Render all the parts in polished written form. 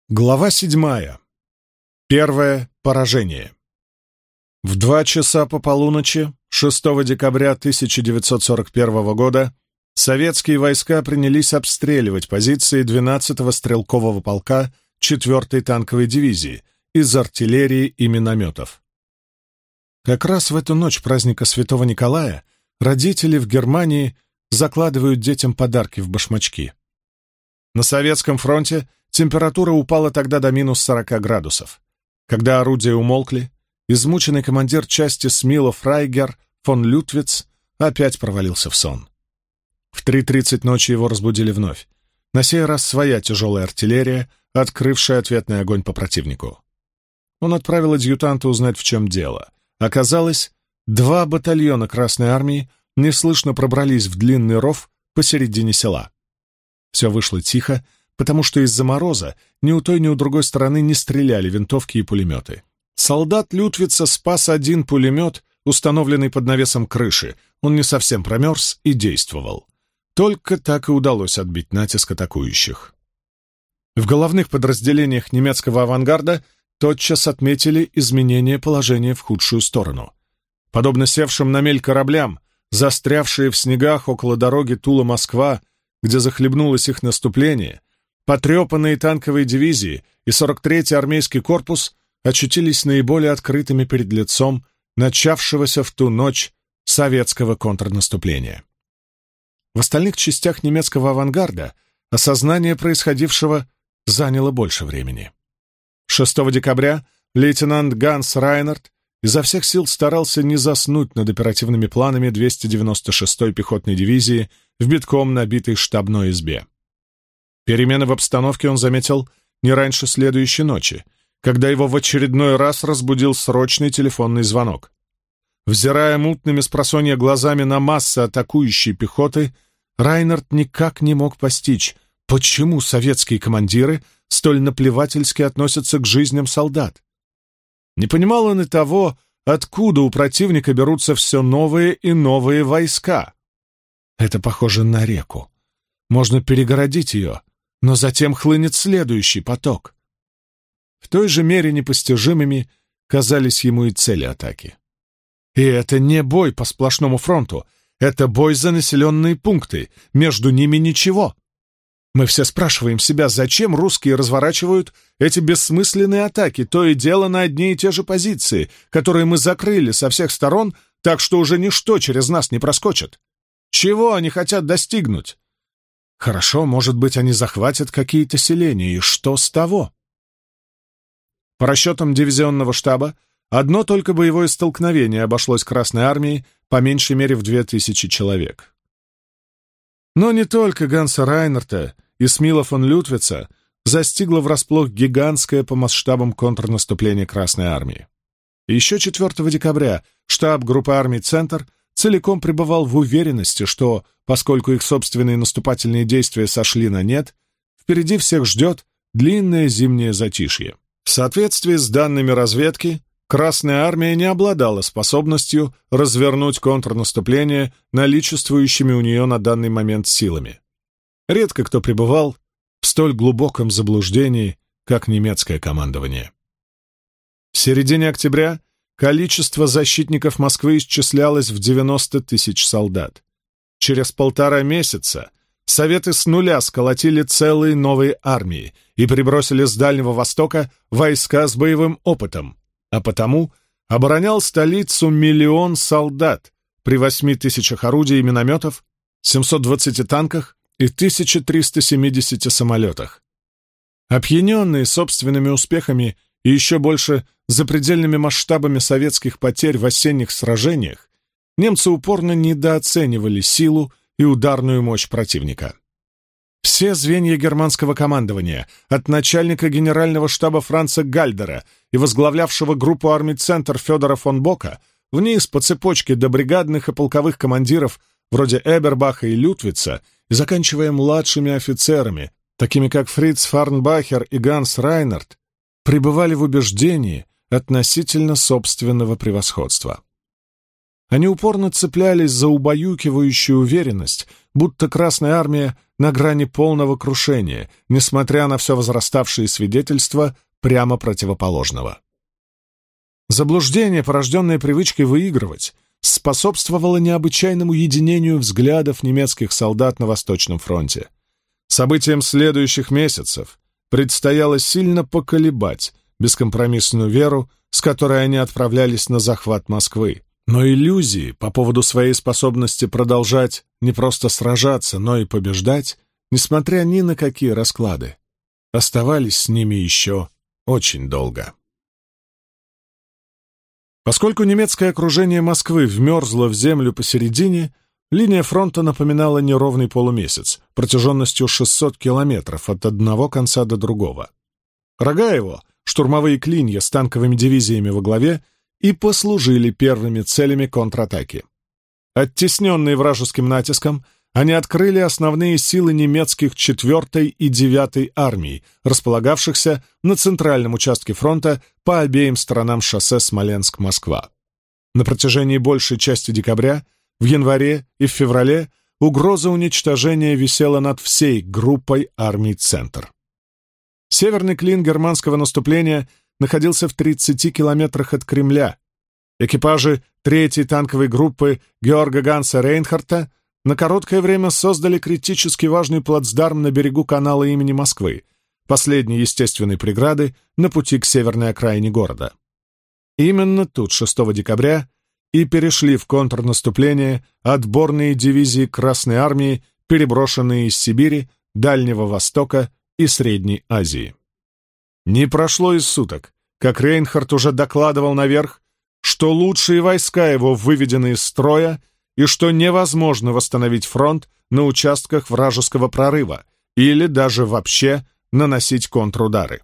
Глава 7. Первое поражение. В 2 часа по полуночи 6 декабря 1941 года советские войска принялись обстреливать позиции 12-го стрелкового полка 4-й танковой дивизии из артиллерии и минометов. Как раз в эту ночь праздника Святого Николая родители в Германии закладывают детям подарки в башмачки. На Советском фронте температура упала тогда до минус 40 градусов. Когда орудия умолкли, измученный командир части Смило Фрайгер фон Лютвиц опять провалился в сон. В 3:30 ночи его разбудили вновь. На сей раз своя тяжелая артиллерия, открывшая ответный огонь по противнику. Он отправил адъютанта узнать, в чем дело. Оказалось, 2 батальона Красной Армии неслышно пробрались в длинный ров посередине села. Все вышло тихо, потому что из-за мороза ни у той, ни у другой стороны не стреляли винтовки и пулеметы. Солдат Лютвица спас один пулемет, установленный под навесом крыши. Он не совсем промерз и действовал. Только так и удалось отбить натиск атакующих. В головных подразделениях немецкого авангарда тотчас отметили изменение положения в худшую сторону. Подобно севшим на мель кораблям, застрявшие в снегах около дороги Тула-Москва, где захлебнулось их наступление, потрепанные танковые дивизии и 43-й армейский корпус очутились наиболее открытыми перед лицом начавшегося в ту ночь советского контрнаступления. В остальных частях немецкого авангарда осознание происходившего заняло больше времени. 6 декабря лейтенант Ганс Райнард изо всех сил старался не заснуть над оперативными планами 296-й пехотной дивизии в битком набитой штабной избе. Перемены в обстановке он заметил не раньше следующей ночи, когда его в очередной раз разбудил срочный телефонный звонок. Взирая мутными спросонья глазами на массы атакующей пехоты, Райнард никак не мог постичь, почему советские командиры столь наплевательски относятся к жизням солдат. Не понимал он и того, откуда у противника берутся все новые и новые войска. Это похоже на реку. Можно перегородить ее, но затем хлынет следующий поток. В той же мере непостижимыми казались ему и цели атаки. И это не бой по сплошному фронту, это бой за населенные пункты, между ними ничего. Мы все спрашиваем себя, зачем русские разворачивают эти бессмысленные атаки, то и дело на одни и те же позиции, которые мы закрыли со всех сторон, так что уже ничто через нас не проскочит. Чего они хотят достигнуть? Хорошо, может быть, они захватят какие-то селения, и что с того? По расчетам дивизионного штаба, одно только боевое столкновение обошлось Красной Армии по меньшей мере в 2000 человек. Но не только Ганса Райнарда и Смила фон Лютвица застигло врасплох гигантское по масштабам контрнаступление Красной Армии. Еще 4 декабря штаб группы армий «Центр» целиком пребывал в уверенности, что, поскольку их собственные наступательные действия сошли на нет, впереди всех ждет длинное зимнее затишье. В соответствии с данными разведки, Красная Армия не обладала способностью развернуть контрнаступление наличествующими у нее на данный момент силами. Редко кто пребывал в столь глубоком заблуждении, как немецкое командование. В середине октября количество защитников Москвы исчислялось в 90 тысяч солдат. Через 1,5 месяца Советы с нуля сколотили целые новые армии и прибросили с Дальнего Востока войска с боевым опытом, а потому оборонял столицу 1 миллион солдат при 8 тысячах орудий и минометов, 720 танках и 1370 самолетах. Опьяненные собственными успехами и еще больше запредельными масштабами советских потерь в осенних сражениях, немцы упорно недооценивали силу и ударную мощь противника. Все звенья германского командования, от начальника генерального штаба Франца Гальдера и возглавлявшего группу армий «Центр» Федора фон Бока, вниз по цепочке до бригадных и полковых командиров вроде Эбербаха и Лютвица и заканчивая младшими офицерами, такими как Фриц Фарнбахер и Ганс Райнард, пребывали в убеждении относительно собственного превосходства. Они упорно цеплялись за убаюкивающую уверенность, будто Красная Армия на грани полного крушения, несмотря на все возраставшие свидетельства прямо противоположного. Заблуждение, порожденное привычкой выигрывать, способствовало необычайному единению взглядов немецких солдат на Восточном фронте. Событиям следующих месяцев предстояло сильно поколебать бескомпромиссную веру, с которой они отправлялись на захват Москвы. Но иллюзии по поводу своей способности продолжать не просто сражаться, но и побеждать, несмотря ни на какие расклады, оставались с ними еще очень долго. Поскольку немецкое окружение Москвы вмерзло в землю посередине, линия фронта напоминала неровный полумесяц, протяженностью 600 километров от одного конца до другого. Рога его, штурмовые клинья с танковыми дивизиями во главе, и послужили первыми целями контратаки. Оттесненные вражеским натиском, они открыли основные силы немецких 4-й и 9-й армий, располагавшихся на центральном участке фронта по обеим сторонам шоссе Смоленск-Москва. На протяжении большей части декабря, в январе и в феврале угроза уничтожения висела над всей группой армий «Центр». Северный клин германского наступления находился в 30 километрах от Кремля. Экипажи 3-й танковой группы Георга Ганса Рейнхарта на короткое время создали критически важный плацдарм на берегу канала имени Москвы, последней естественной преграды на пути к северной окраине города. Именно тут 6 декабря и перешли в контрнаступление отборные дивизии Красной армии, переброшенные из Сибири, Дальнего Востока и Средней Азии. Не прошло и суток, как Рейнхард уже докладывал наверх, что лучшие войска его выведены из строя и что невозможно восстановить фронт на участках вражеского прорыва или даже вообще наносить контрудары.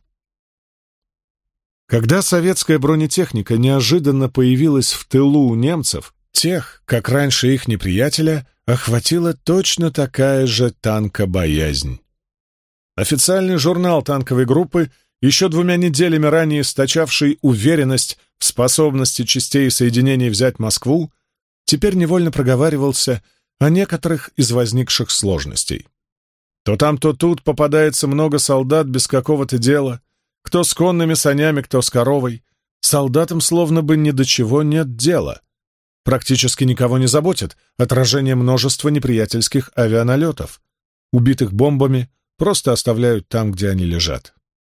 Когда советская бронетехника неожиданно появилась в тылу у немцев, тех, как раньше их неприятеля, охватила точно такая же танкобоязнь. Официальный журнал танковой группы, еще 2 неделями ранее источавший уверенность в способности частей и соединений взять Москву, теперь невольно проговаривался о некоторых из возникших сложностей. То там, то тут попадается много солдат без какого-то дела, кто с конными санями, кто с коровой. Солдатам словно бы ни до чего нет дела. Практически никого не заботит отражение множества неприятельских авианалетов. Убитых бомбами просто оставляют там, где они лежат.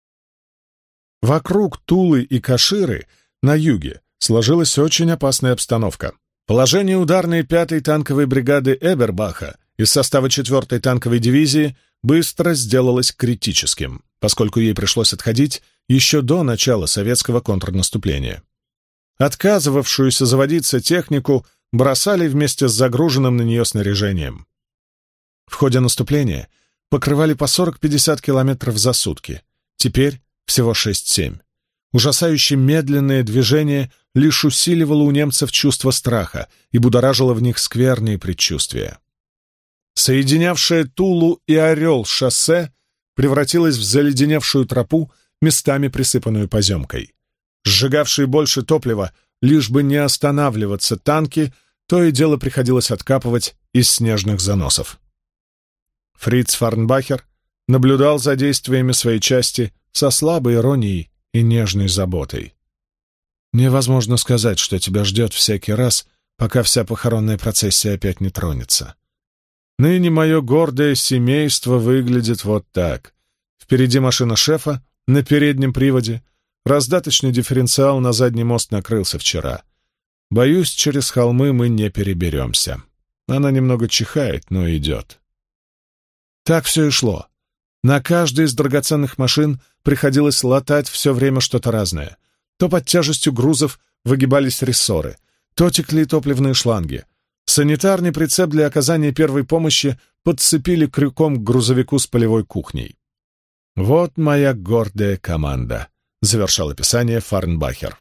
Вокруг Тулы и Каширы на юге сложилась очень опасная обстановка. Положение ударной 5-й танковой бригады Эбербаха из состава 4-й танковой дивизии быстро сделалось критическим, поскольку ей пришлось отходить еще до начала советского контрнаступления. Отказывавшуюся заводиться технику бросали вместе с загруженным на нее снаряжением. В ходе наступления покрывали по 40-50 километров за сутки, теперь всего 6-7. Ужасающе медленное движение лишь усиливало у немцев чувство страха и будоражило в них скверные предчувствия. Соединявшее Тулу и Орел шоссе превратилось в заледеневшую тропу, местами присыпанную поземкой. Сжигавшие больше топлива, лишь бы не останавливаться танки, то и дело приходилось откапывать из снежных заносов. Фриц Фарнбахер наблюдал за действиями своей части со слабой иронией и нежной заботой. Невозможно сказать, что тебя ждет всякий раз, пока вся похоронная процессия опять не тронется. Ныне мое гордое семейство выглядит вот так. Впереди машина шефа, на переднем приводе, раздаточный дифференциал на задний мост накрылся вчера. Боюсь, через холмы мы не переберемся. Она немного чихает, но идет. Так все и шло. На каждой из драгоценных машин приходилось латать все время что-то разное. То под тяжестью грузов выгибались рессоры, то текли топливные шланги. Санитарный прицеп для оказания первой помощи подцепили крюком к грузовику с полевой кухней. «Вот моя гордая команда», — завершал описание Фарнбахер.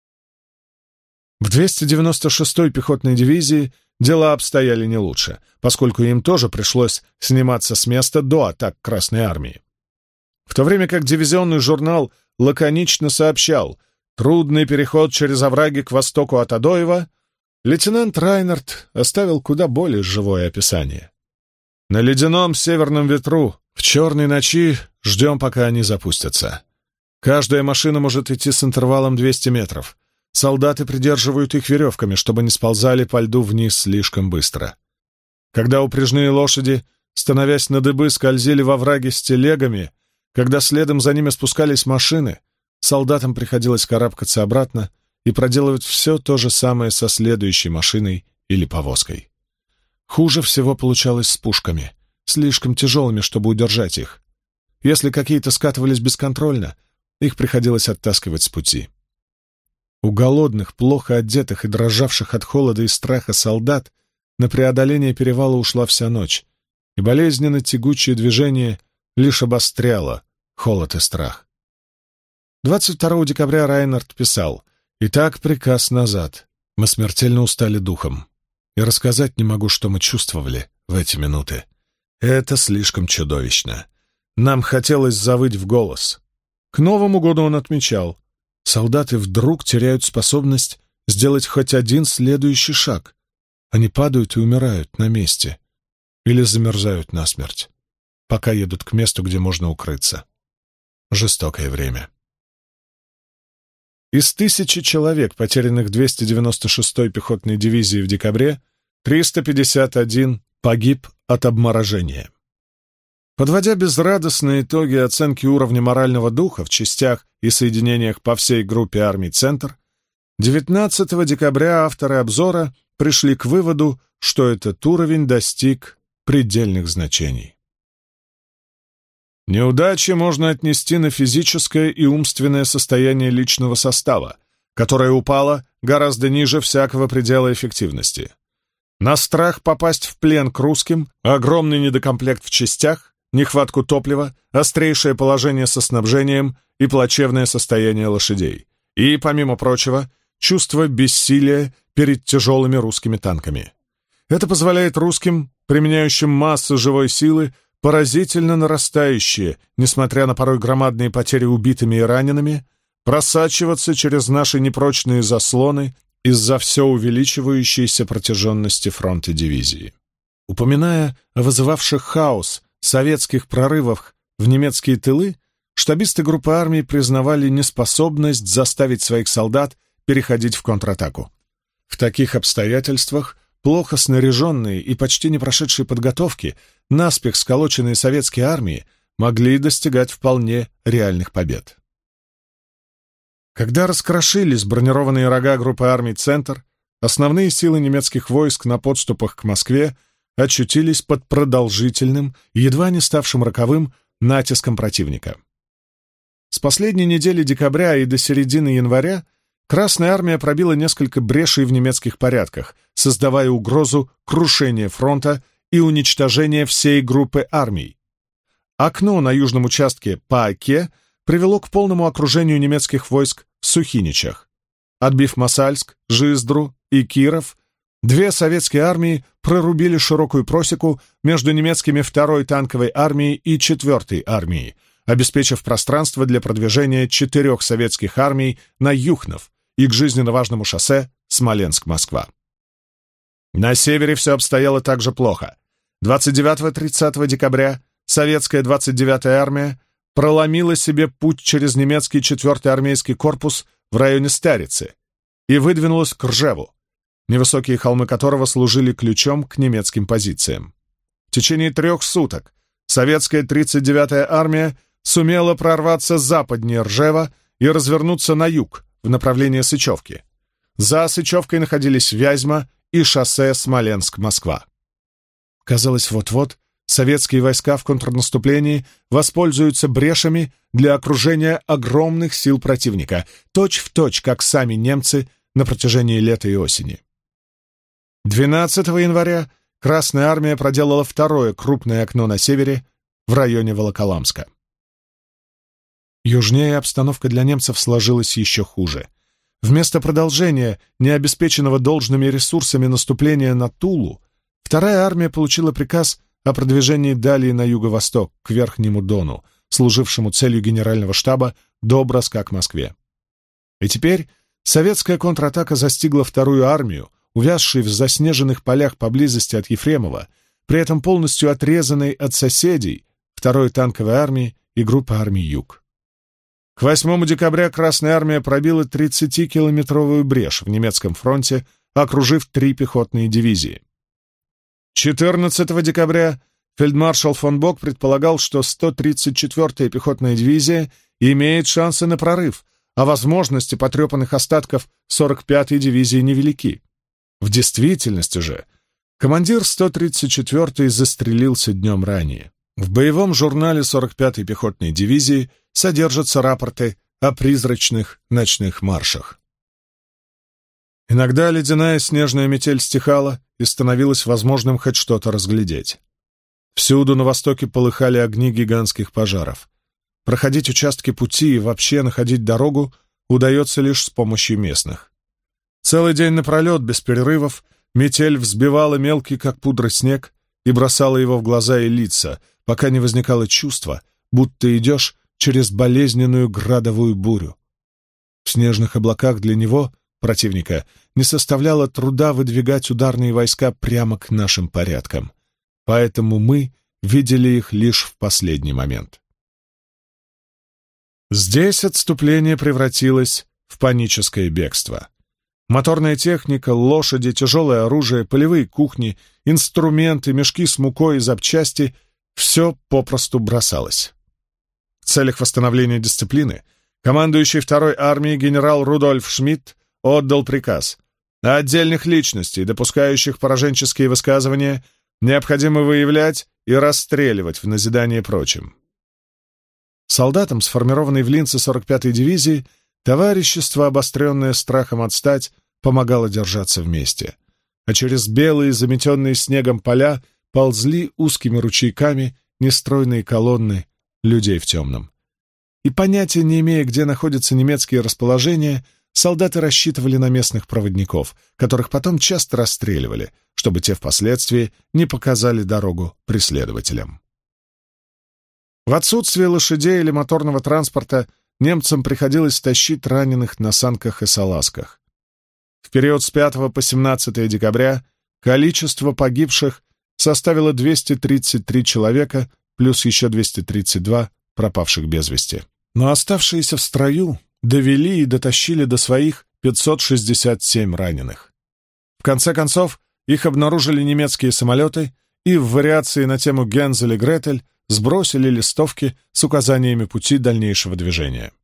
В 296-й пехотной дивизии дела обстояли не лучше, поскольку им тоже пришлось сниматься с места до атак Красной армии. В то время как дивизионный журнал лаконично сообщал «трудный переход через овраги к востоку от Адоева», лейтенант Райнард оставил куда более живое описание. На ледяном северном ветру, в черной ночи ждем, пока они запустятся. Каждая машина может идти с интервалом 200 метров. Солдаты придерживают их веревками, чтобы не сползали по льду вниз слишком быстро. Когда упряжные лошади, становясь на дыбы, скользили во враге с телегами, когда следом за ними спускались машины, солдатам приходилось карабкаться обратно и проделывать все то же самое со следующей машиной или повозкой. Хуже всего получалось с пушками, слишком тяжелыми, чтобы удержать их. Если какие-то скатывались бесконтрольно, их приходилось оттаскивать с пути. У голодных, плохо одетых и дрожавших от холода и страха солдат на преодоление перевала ушла вся ночь, и болезненно тягучее движение лишь обостряло холод и страх. 22 декабря Райнард писал: «Итак, приказ назад. Мы смертельно устали духом. И рассказать не могу, что мы чувствовали в эти минуты. Это слишком чудовищно. Нам хотелось завыть в голос». К Новому году он отмечал: солдаты вдруг теряют способность сделать хоть один следующий шаг. Они падают и умирают на месте. Или замерзают насмерть, пока едут к месту, где можно укрыться. Жестокое время. Из 1000 человек, потерянных 296-й пехотной дивизии в декабре, 351 погиб от обморожения. Подводя безрадостные итоги оценки уровня морального духа в частях и соединениях по всей группе армий «Центр», 19 декабря авторы обзора пришли к выводу, что этот уровень достиг предельных значений. Неудачи можно отнести на физическое и умственное состояние личного состава, которое упало гораздо ниже всякого предела эффективности. На страх попасть в плен к русским, огромный недокомплект в частях, нехватку топлива, острейшее положение со снабжением и плачевное состояние лошадей. И, помимо прочего, чувство бессилия перед тяжелыми русскими танками. Это позволяет русским, применяющим массу живой силы, поразительно нарастающие, несмотря на порой громадные потери убитыми и ранеными, просачиваться через наши непрочные заслоны из-за все увеличивающейся протяженности фронта дивизии. Упоминая о вызывавших хаос советских прорывах в немецкие тылы, штабисты группы армий признавали неспособность заставить своих солдат переходить в контратаку. В таких обстоятельствах плохо снаряженные и почти не прошедшие подготовки, наспех сколоченные советские армии могли достигать вполне реальных побед. Когда раскрошились бронированные рога группы армий «Центр», основные силы немецких войск на подступах к Москве очутились под продолжительным, едва не ставшим роковым, натиском противника. С последней недели декабря и до середины января Красная армия пробила несколько брешей в немецких порядках, создавая угрозу крушения фронта и уничтожения всей группы армий. Окно на южном участке по Оке привело к полному окружению немецких войск в Сухиничах. Отбив Мосальск, Жиздру и Киров, две советские армии прорубили широкую просеку между немецкими 2-й танковой армией и 4-й армией, обеспечив пространство для продвижения 4 советских армий на Юхнов и к жизненно важному шоссе Смоленск-Москва. На севере все обстояло также плохо. 29-30 декабря советская 29-я армия проломила себе путь через немецкий 4-й армейский корпус в районе Старицы и выдвинулась к Ржеву, невысокие холмы которого служили ключом к немецким позициям. В течение 3 суток советская 39-я армия сумела прорваться западнее Ржева и развернуться на юг в направлении Сычевки. За Сычевкой находились Вязьма и шоссе Смоленск-Москва. Казалось, вот-вот советские войска в контрнаступлении воспользуются брешами для окружения огромных сил противника, точь-в-точь, как сами немцы на протяжении лета и осени. 12 января Красная армия проделала 2-е крупное окно на севере в районе Волоколамска. Южнее обстановка для немцев сложилась еще хуже. Вместо продолжения необеспеченного должными ресурсами наступления на Тулу, 2-я армия получила приказ о продвижении далее на юго-восток, к Верхнему Дону, служившему целью генерального штаба до броска к Москве. И теперь советская контратака застигла 2-ю армию, увязшей в заснеженных полях поблизости от Ефремова, при этом полностью отрезанной от соседей, второй танковой армии и группы армий Юг. К 8 декабря Красная армия пробила 30-километровую брешь в немецком фронте, окружив 3 пехотные дивизии. 14 декабря фельдмаршал фон Бок предполагал, что 134-я пехотная дивизия имеет шансы на прорыв, а возможности потрепанных остатков 45-й дивизии невелики. В действительности же командир 134-й застрелился днем ранее. В боевом журнале 45-й пехотной дивизии содержатся рапорты о призрачных ночных маршах. Иногда ледяная снежная метель стихала, и становилось возможным хоть что-то разглядеть. Всюду на востоке полыхали огни гигантских пожаров. Проходить участки пути и вообще находить дорогу удается лишь с помощью местных. Целый день напролет, без перерывов, метель взбивала мелкий, как пудра, снег и бросала его в глаза и лица, пока не возникало чувство, будто идешь через болезненную градовую бурю. В снежных облаках для него, противника, не составляло труда выдвигать ударные войска прямо к нашим порядкам, поэтому мы видели их лишь в последний момент. Здесь отступление превратилось в паническое бегство. Моторная техника, лошади, тяжелое оружие, полевые кухни, инструменты, мешки с мукой и запчасти — все попросту бросалось. В целях восстановления дисциплины командующий второй армией генерал Рудольф Шмидт отдал приказ: отдельных личностей, допускающих пораженческие высказывания, необходимо выявлять и расстреливать в назидание прочим. Солдатам, сформированной в Линце 45-й дивизии, товарищество, обостренное страхом отстать, помогало держаться вместе, а через белые, заметенные снегом поля ползли узкими ручейками нестройные колонны людей в темном. И понятия не имея, где находятся немецкие расположения, солдаты рассчитывали на местных проводников, которых потом часто расстреливали, чтобы те впоследствии не показали дорогу преследователям. В отсутствие лошадей или моторного транспорта немцам приходилось тащить раненых на санках и салазках. В период с 5 по 17 декабря количество погибших составило 233 человека, плюс еще 232 пропавших без вести. Но оставшиеся в строю довели и дотащили до своих 567 раненых. В конце концов, их обнаружили немецкие самолеты и в вариации на тему «Гензель и Гретель» сбросили листовки с указаниями пути дальнейшего движения.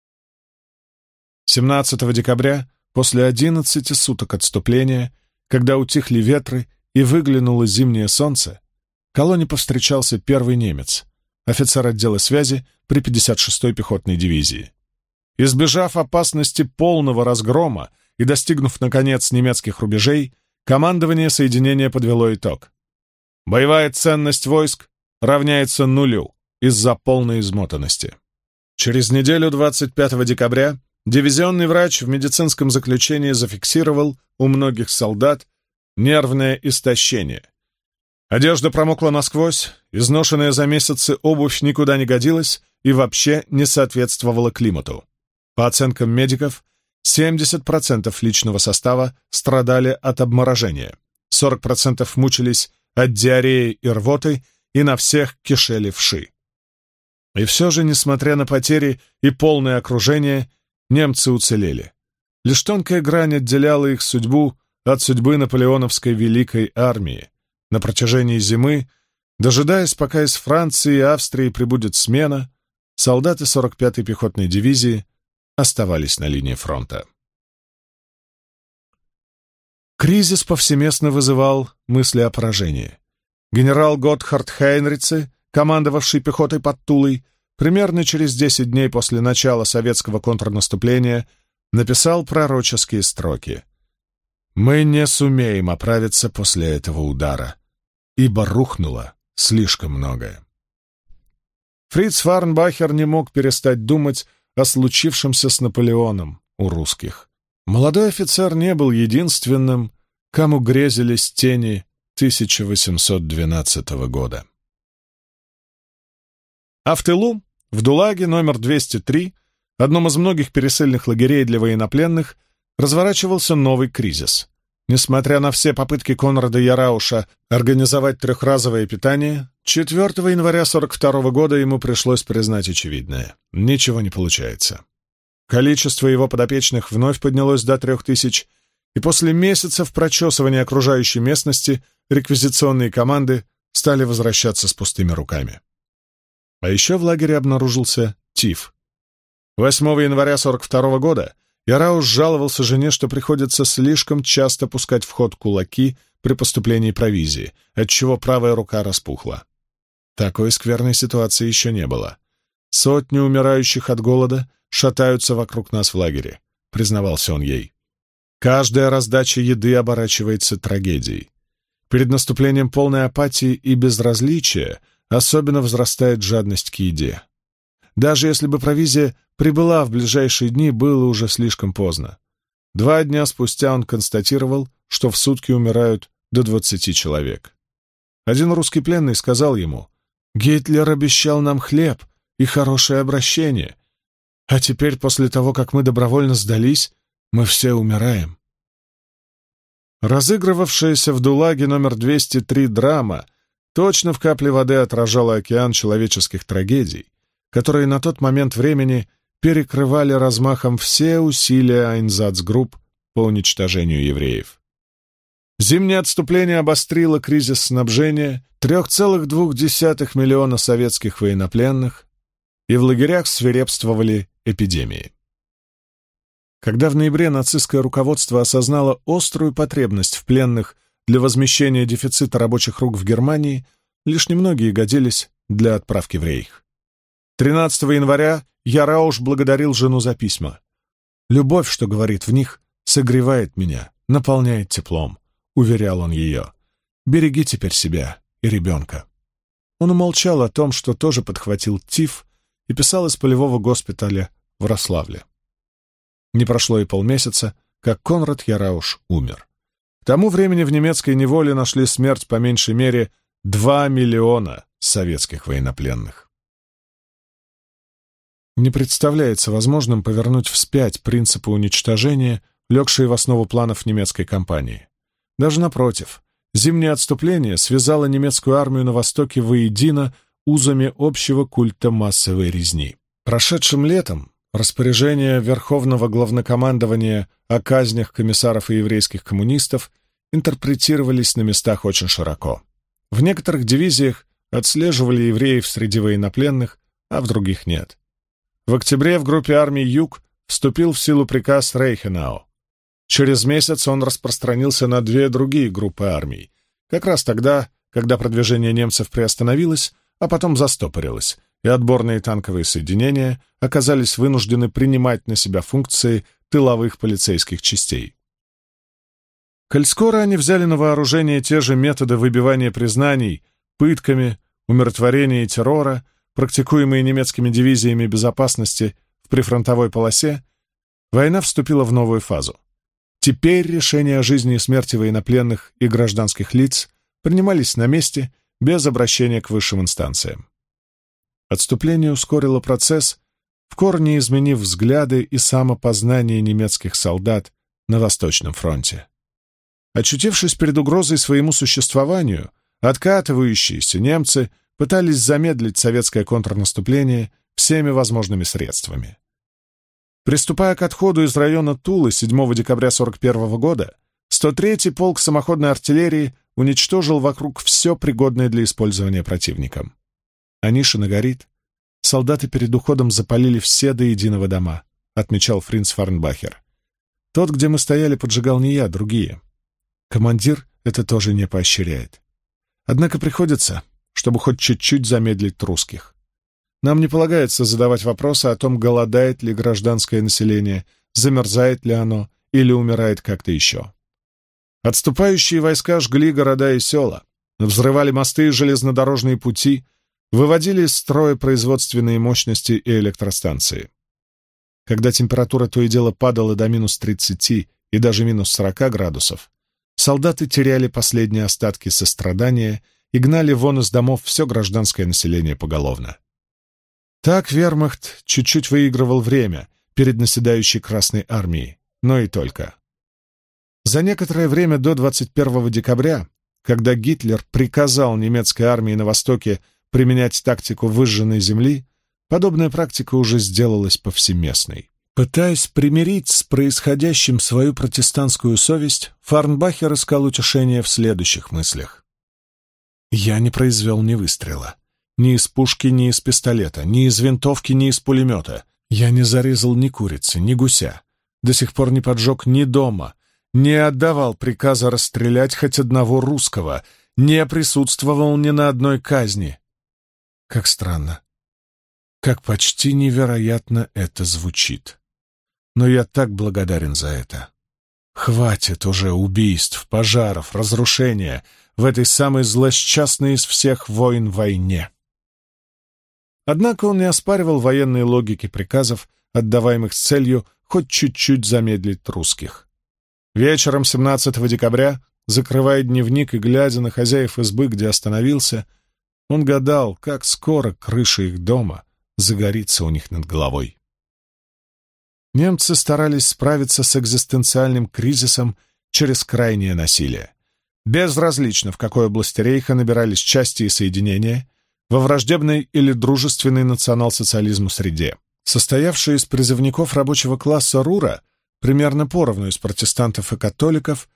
17 декабря, после 11 суток отступления, когда утихли ветры и выглянуло зимнее солнце, колонне повстречался первый немец, офицер отдела связи при 56-й пехотной дивизии. Избежав опасности полного разгрома и достигнув, наконец, немецких рубежей, командование соединения подвело итог. Боевая ценность войск равняется нулю из-за полной измотанности. Через неделю, 25 декабря, дивизионный врач в медицинском заключении зафиксировал у многих солдат нервное истощение. Одежда промокла насквозь, изношенная за месяцы обувь никуда не годилась и вообще не соответствовала климату. По оценкам медиков, 70% личного состава страдали от обморожения, 40% мучились от диареи и рвоты, и на всех кишели вши. И все же, несмотря на потери и полное окружение, немцы уцелели. Лишь тонкая грань отделяла их судьбу от судьбы наполеоновской Великой армии. На протяжении зимы, дожидаясь, пока из Франции и Австрии прибудет смена, солдаты 45-й пехотной дивизии оставались на линии фронта. Кризис повсеместно вызывал мысли о поражении. Генерал Готхард Хейнрице, командовавший пехотой под Тулой, примерно через 10 дней после начала советского контрнаступления написал пророческие строки: «Мы не сумеем оправиться после этого удара, ибо рухнуло слишком многое». Фриц Фарнбахер не мог перестать думать о случившемся с Наполеоном у русских. Молодой офицер не был единственным, кому грезились тени 1812 года. А в тылу, в Дулаге номер 203, одном из многих пересыльных лагерей для военнопленных, разворачивался новый кризис. Несмотря на все попытки Конрада Ярауша организовать трехразовое питание, 4 января 1942 года ему пришлось признать очевидное. Ничего не получается. Количество его подопечных вновь поднялось до 3000, и после месяцев прочесывания окружающей местности реквизиционные команды стали возвращаться с пустыми руками. А еще в лагере обнаружился тиф. 8 января 1942 года Ярауш жаловался жене, что приходится слишком часто пускать в ход кулаки при поступлении провизии, отчего правая рука распухла. Такой скверной ситуации еще не было. Сотни умирающих от голода шатаются вокруг нас в лагере, признавался он ей. Каждая раздача еды оборачивается трагедией. Перед наступлением полной апатии и безразличия особенно возрастает жадность к еде. Даже если бы провизия прибыла в ближайшие дни, было уже слишком поздно. 2 дня спустя он констатировал, что в сутки умирают до 20 человек. Один русский пленный сказал ему: «Гитлер обещал нам хлеб и хорошее обращение, а теперь, после того, как мы добровольно сдались, мы все умираем». Разыгрывавшаяся в Дулаге номер 203 драма точно в капле воды отражала океан человеческих трагедий, которые на тот момент времени перекрывали размахом все усилия Айнзацгрупп по уничтожению евреев. Зимнее отступление обострило кризис снабжения, 3,2 миллиона советских военнопленных, и в лагерях свирепствовали эпидемии. Когда в ноябре нацистское руководство осознало острую потребность в пленных для возмещения дефицита рабочих рук в Германии, лишь немногие годились для отправки в рейх. 13 января Ярауш благодарил жену за письма. «Любовь, что говорит в них, согревает меня, наполняет теплом», — уверял он ее. «Береги теперь себя и ребенка». Он умолчал о том, что тоже подхватил тиф и писал из полевого госпиталя в Рославле. Не прошло и полмесяца, как Конрад Ярауш умер. К тому времени в немецкой неволе нашли смерть по меньшей мере 2 миллиона советских военнопленных. Не представляется возможным повернуть вспять принципы уничтожения, легшие в основу планов немецкой кампании. Даже напротив, зимнее отступление связало немецкую армию на востоке воедино узами общего культа массовой резни. Прошедшим летом распоряжения Верховного Главнокомандования о казнях комиссаров и еврейских коммунистов интерпретировались на местах очень широко. В некоторых дивизиях отслеживали евреев среди военнопленных, а в других нет. В октябре в группе армий «Юг» вступил в силу приказ Рейхенау. Через месяц он распространился на 2 другие группы армий, как раз тогда, когда продвижение немцев приостановилось, а потом застопорилось, и отборные танковые соединения оказались вынуждены принимать на себя функции тыловых полицейских частей. Коль скоро они взяли на вооружение те же методы выбивания признаний, пытками, умиротворения и террора, практикуемые немецкими дивизиями безопасности в прифронтовой полосе, война вступила в новую фазу. Теперь решения о жизни и смерти военнопленных и гражданских лиц принимались на месте, без обращения к высшим инстанциям. Отступление ускорило процесс, в корне изменив взгляды и самопознание немецких солдат на Восточном фронте. Очутившись перед угрозой своему существованию, откатывающиеся немцы пытались замедлить советское контрнаступление всеми возможными средствами. Приступая к отходу из района Тулы 7 декабря 1941 года, 103-й полк самоходной артиллерии уничтожил вокруг все пригодное для использования противником. Анишино горит. Солдаты перед уходом запалили все до единого дома, отмечал Фринц Фарнбахер. Тот, где мы стояли, поджигал не я, другие. Командир это тоже не поощряет. Однако приходится, чтобы хоть чуть-чуть замедлить русских. Нам не полагается задавать вопросы о том, голодает ли гражданское население, замерзает ли оно или умирает как-то еще. Отступающие войска жгли города и села, взрывали мосты и железнодорожные пути, выводили из строя производственные мощности и электростанции. Когда температура то и дело падала до минус 30 и даже минус 40 градусов, солдаты теряли последние остатки сострадания и гнали вон из домов все гражданское население поголовно. Так вермахт чуть-чуть выигрывал время перед наседающей Красной армией, но и только. За некоторое время до 21 декабря, когда Гитлер приказал немецкой армии на Востоке применять тактику выжженной земли, подобная практика уже сделалась повсеместной. Пытаясь примирить с происходящим свою протестантскую совесть, Фарнбахер искал утешение в следующих мыслях. «Я не произвел ни выстрела. Ни из пушки, ни из пистолета, ни из винтовки, ни из пулемета. Я не зарезал ни курицы, ни гуся. До сих пор не поджег ни дома, не отдавал приказа расстрелять хоть одного русского, не присутствовал ни на одной казни». Как странно. Как почти невероятно это звучит. Но я так благодарен за это. Хватит уже убийств, пожаров, разрушения в этой самой злосчастной из всех войн войне. Однако он не оспаривал военной логики приказов, отдаваемых с целью хоть чуть-чуть замедлить русских. Вечером 17 декабря, закрывая дневник и глядя на хозяев избы, где остановился, он гадал, как скоро крыша их дома загорится у них над головой. Немцы старались справиться с экзистенциальным кризисом через крайнее насилие. Безразлично, в какой области рейха набирались части и соединения, во враждебной или дружественной национал-социализму среде. Состоявшая из призывников рабочего класса Рура, примерно поровну из протестантов и католиков,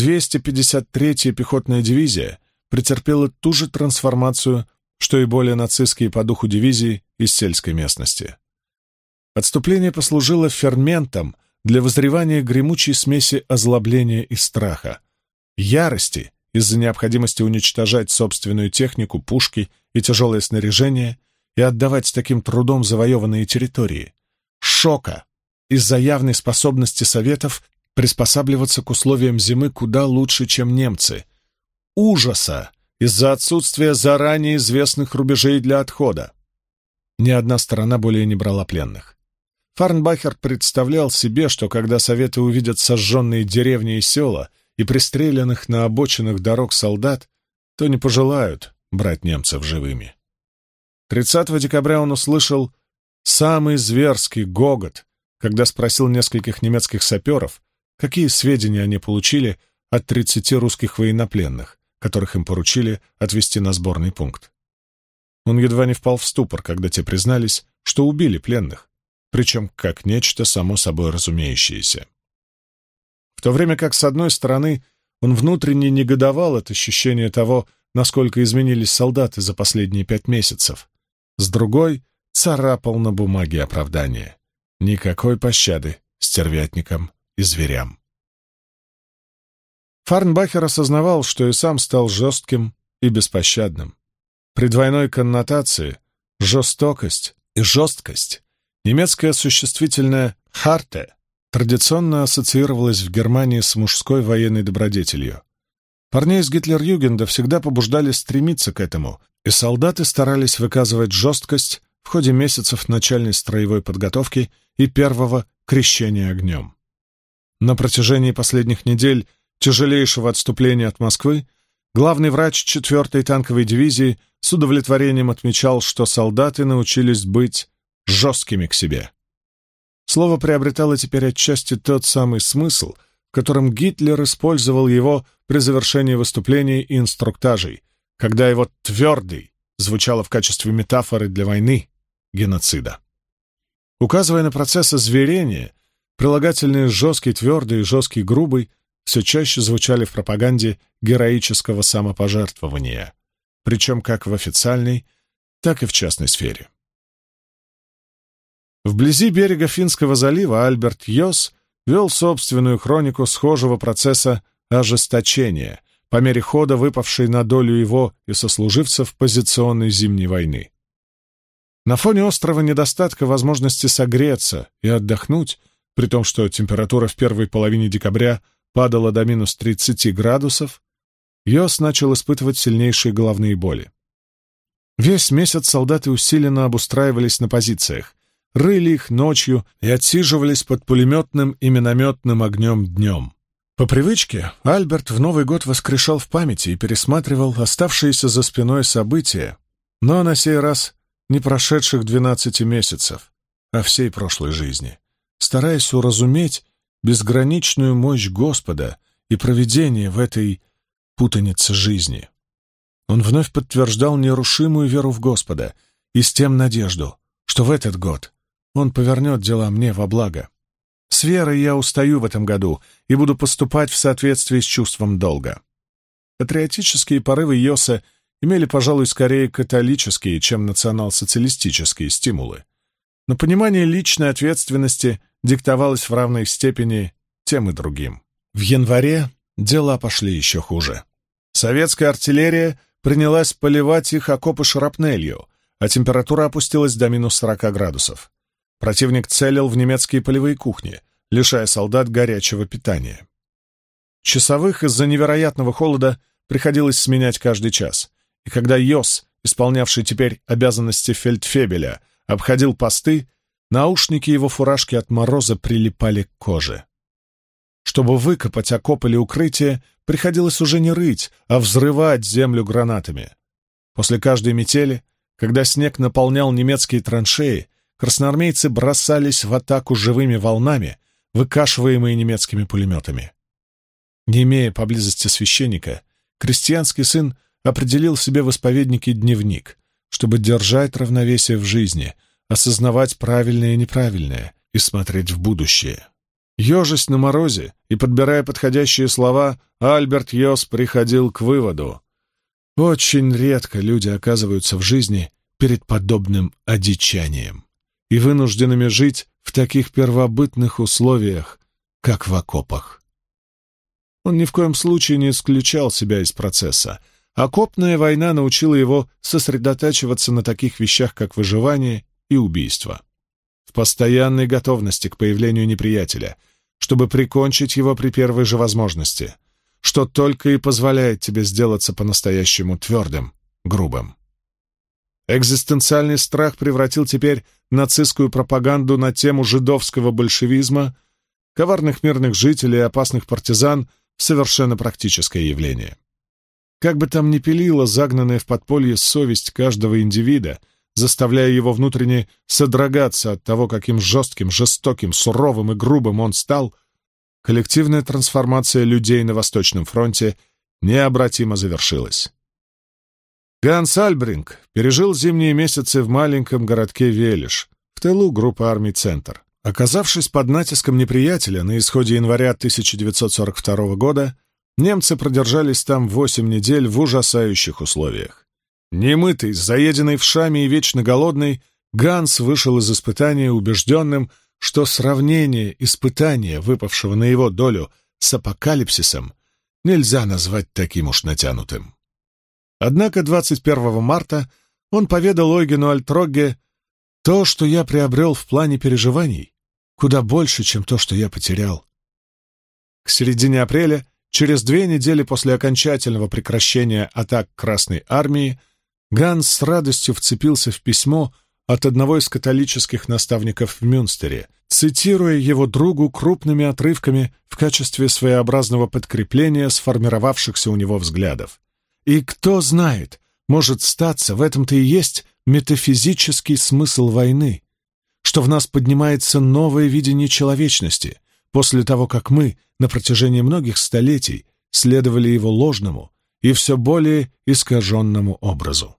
253-я пехотная дивизия претерпела ту же трансформацию, что и более нацистские по духу дивизии из сельской местности. Отступление послужило ферментом для вызревания гремучей смеси озлобления и страха, ярости из-за необходимости уничтожать собственную технику, пушки и тяжелое снаряжение и отдавать с таким трудом завоеванные территории, шока из-за явной способности Советов приспосабливаться к условиям зимы куда лучше, чем немцы, ужаса из-за отсутствия заранее известных рубежей для отхода. Ни одна сторона более не брала пленных. Фарнбахер представлял себе, что когда Советы увидят сожженные деревни и села и пристреленных на обочинах дорог солдат, то не пожелают брать немцев живыми. 30 декабря он услышал самый зверский гогот, когда спросил нескольких немецких саперов, какие сведения они получили от 30 русских военнопленных, которых им поручили отвезти на сборный пункт. Он едва не впал в ступор, когда те признались, что убили пленных, причем как нечто само собой разумеющееся. В то время как, с одной стороны, он внутренне негодовал от ощущения того, насколько изменились солдаты за последние 5 месяцев, с другой — царапал на бумаге оправдания. Никакой пощады стервятникам и зверям. Фарнбахер осознавал, что и сам стал жестким и беспощадным. При двойной коннотации жестокость и жесткость немецкое существительное «харте» традиционно ассоциировалось в Германии с мужской военной добродетелью. Парней из Гитлер-Югенда всегда побуждали стремиться к этому, и солдаты старались выказывать жесткость в ходе месяцев начальной строевой подготовки и первого крещения огнем. На протяжении последних недель тяжелейшего отступления от Москвы главный врач 4-й танковой дивизии с удовлетворением отмечал, что солдаты научились быть жесткими к себе. Слово приобретало теперь отчасти тот самый смысл, в котором Гитлер использовал его при завершении выступлений и инструктажей, когда его «твердый» звучало в качестве метафоры для войны, геноцида. Указывая на процесс озверения, прилагательные «жесткий», «твердый» и «жесткий», «грубый» все чаще звучали в пропаганде героического самопожертвования, причем как в официальной, так и в частной сфере. Вблизи берега Финского залива Альберт Йос вел собственную хронику схожего процесса ожесточения по мере хода выпавшей на долю его и сослуживцев позиционной зимней войны. На фоне острого недостатка возможности согреться и отдохнуть, при том, что температура в первой половине декабря падала до минус 30 градусов, Йос начал испытывать сильнейшие головные боли. Весь месяц солдаты усиленно обустраивались на позициях, рыли их ночью и отсиживались под пулеметным и минометным огнем днем. По привычке Альберт в Новый год воскрешал в памяти и пересматривал оставшиеся за спиной события, но на сей раз не прошедших 12 месяцев, а всей прошлой жизни, стараясь уразуметь безграничную мощь Господа и провидение в этой путанице жизни. Он вновь подтверждал нерушимую веру в Господа и с тем надежду, что в этот год Он повернет дела мне во благо. С верой я устаю в этом году и буду поступать в соответствии с чувством долга. Патриотические порывы Йоса имели, пожалуй, скорее католические, чем национал-социалистические стимулы. Но понимание личной ответственности диктовалось в равной степени тем и другим. В январе дела пошли еще хуже. Советская артиллерия принялась поливать их окопы шрапнелью, а температура опустилась до минус 40 градусов. Противник целил в немецкие полевые кухни, лишая солдат горячего питания. Часовых из-за невероятного холода приходилось сменять каждый час, и когда Йос, исполнявший теперь обязанности фельдфебеля, обходил посты, наушники его фуражки от мороза прилипали к коже. Чтобы выкопать окоп или укрытие, приходилось уже не рыть, а взрывать землю гранатами. После каждой метели, когда снег наполнял немецкие траншеи, красноармейцы бросались в атаку живыми волнами, выкашиваемые немецкими пулеметами. Не имея поблизости священника, крестьянский сын определил себе в исповеднике дневник, чтобы держать равновесие в жизни, осознавать правильное и неправильное и смотреть в будущее. Ежась на морозе и подбирая подходящие слова, Альберт Йос приходил к выводу: очень редко люди оказываются в жизни перед подобным одичанием и вынужденными жить в таких первобытных условиях, как в окопах. Он ни в коем случае не исключал себя из процесса. Окопная война научила его сосредотачиваться на таких вещах, как выживание и убийство. В постоянной готовности к появлению неприятеля, чтобы прикончить его при первой же возможности, что только и позволяет тебе сделаться по-настоящему твердым, грубым. Экзистенциальный страх превратил теперь нацистскую пропаганду на тему жидовского большевизма, коварных мирных жителей и опасных партизан в совершенно практическое явление. Как бы там ни пилила загнанная в подполье совесть каждого индивида, заставляя его внутренне содрогаться от того, каким жестким, жестоким, суровым и грубым он стал, коллективная трансформация людей на Восточном фронте необратимо завершилась. Ганс Альбринг пережил зимние месяцы в маленьком городке Велиш, в тылу группы армий «Центр». Оказавшись под натиском неприятеля на исходе января 1942 года, немцы продержались там 8 недель в ужасающих условиях. Немытый, заеденный вшами и вечно голодный, Ганс вышел из испытания убежденным, что сравнение испытания, выпавшего на его долю, с апокалипсисом нельзя назвать таким уж натянутым. Однако 21 марта он поведал Ойгену Альтрогге: «То, что я приобрел в плане переживаний, куда больше, чем то, что я потерял». К середине апреля, через 2 недели после окончательного прекращения атак Красной Армии, Ганс с радостью вцепился в письмо от одного из католических наставников в Мюнстере, цитируя его другу крупными отрывками в качестве своеобразного подкрепления сформировавшихся у него взглядов. И кто знает, может статься, в этом-то и есть метафизический смысл войны, что в нас поднимается новое видение человечности после того, как мы на протяжении многих столетий следовали его ложному и все более искаженному образу.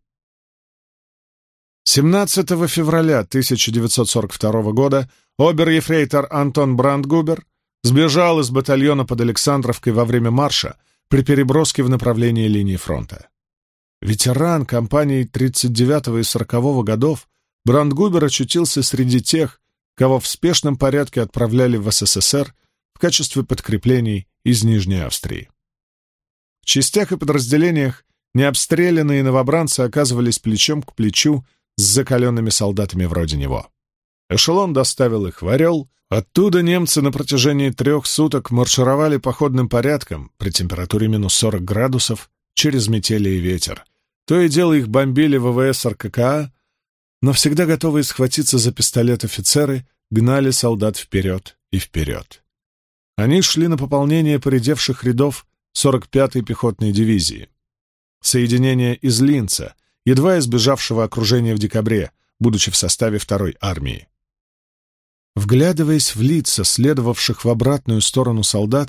17 февраля 1942 года обер-ефрейтор Антон Брандгубер сбежал из батальона под Александровкой во время марша при переброске в направлении линии фронта. Ветеран кампаний 39-го и 40-го годов, Брандгубер очутился среди тех, кого в спешном порядке отправляли в СССР в качестве подкреплений из Нижней Австрии. В частях и подразделениях необстрелянные новобранцы оказывались плечом к плечу с закаленными солдатами вроде него. Эшелон доставил их в Орел. Оттуда немцы на протяжении 3 суток маршировали походным порядком при температуре минус 40 градусов через метели и ветер. То и дело их бомбили ВВС РККА, но всегда готовые схватиться за пистолет офицеры гнали солдат вперед и вперед. Они шли на пополнение поредевших рядов 45-й пехотной дивизии. Соединение из Линца, едва избежавшего окружения в декабре, будучи в составе 2-й армии. Вглядываясь в лица следовавших в обратную сторону солдат,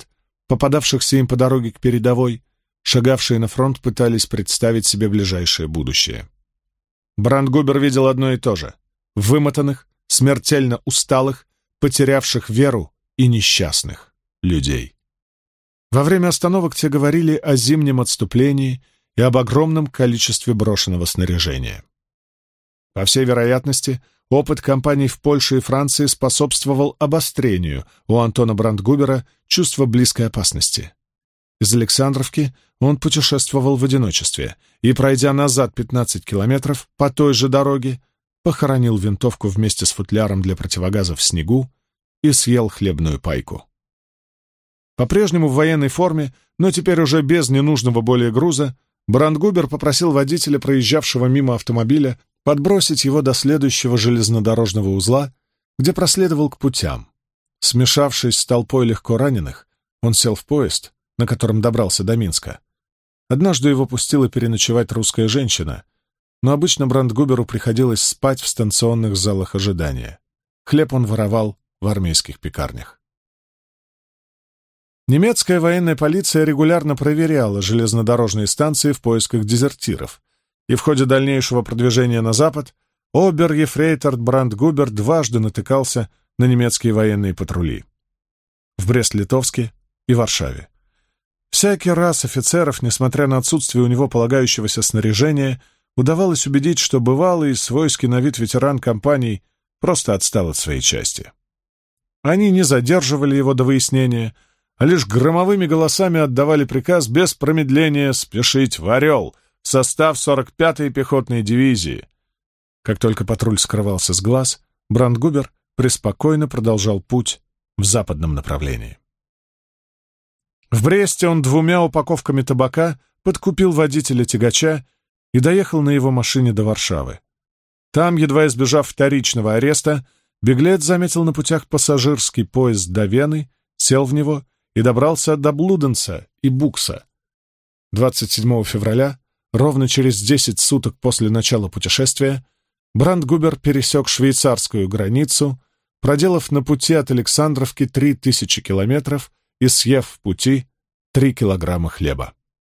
попадавшихся им по дороге к передовой, шагавшие на фронт пытались представить себе ближайшее будущее. Брандгубер видел одно и то же — вымотанных, смертельно усталых, потерявших веру и несчастных людей. Во время остановок те говорили о зимнем отступлении и об огромном количестве брошенного снаряжения. По всей вероятности, опыт кампаний в Польше и Франции способствовал обострению у Антона Брандгубера чувства близкой опасности. Из Александровки он путешествовал в одиночестве и, пройдя назад 15 километров по той же дороге, похоронил винтовку вместе с футляром для противогаза в снегу и съел хлебную пайку. По-прежнему в военной форме, но теперь уже без ненужного более груза, Брандгубер попросил водителя, проезжавшего мимо автомобиля, подбросить его до следующего железнодорожного узла, где проследовал к путям. Смешавшись с толпой легко раненых, он сел в поезд, на котором добрался до Минска. Однажды его пустила переночевать русская женщина, но обычно Брандгуберу приходилось спать в станционных залах ожидания. Хлеб он воровал в армейских пекарнях. Немецкая военная полиция регулярно проверяла железнодорожные станции в поисках дезертиров, и в ходе дальнейшего продвижения на запад обер-ефрейтор Брандгубер дважды натыкался на немецкие военные патрули в Брест-Литовске и Варшаве. Всякий раз офицеров, несмотря на отсутствие у него полагающегося снаряжения, удавалось убедить, что бывалый свойский на вид ветеран компаний просто отстал от своей части. Они не задерживали его до выяснения, а лишь громовыми голосами отдавали приказ без промедления спешить в Орел, в состав 45-й пехотной дивизии. Как только патруль скрывался с глаз, Брандгубер преспокойно продолжал путь в западном направлении. В Бресте он 2 упаковками табака подкупил водителя тягача и доехал на его машине до Варшавы. Там, едва избежав вторичного ареста, беглец заметил на путях пассажирский поезд до Вены, сел в него и добрался до Блуденца и Букса. 27 февраля, ровно через 10 суток после начала путешествия, Брандгубер пересек швейцарскую границу, проделав на пути от Александровки 3000 километров и съев в пути 3 килограмма хлеба.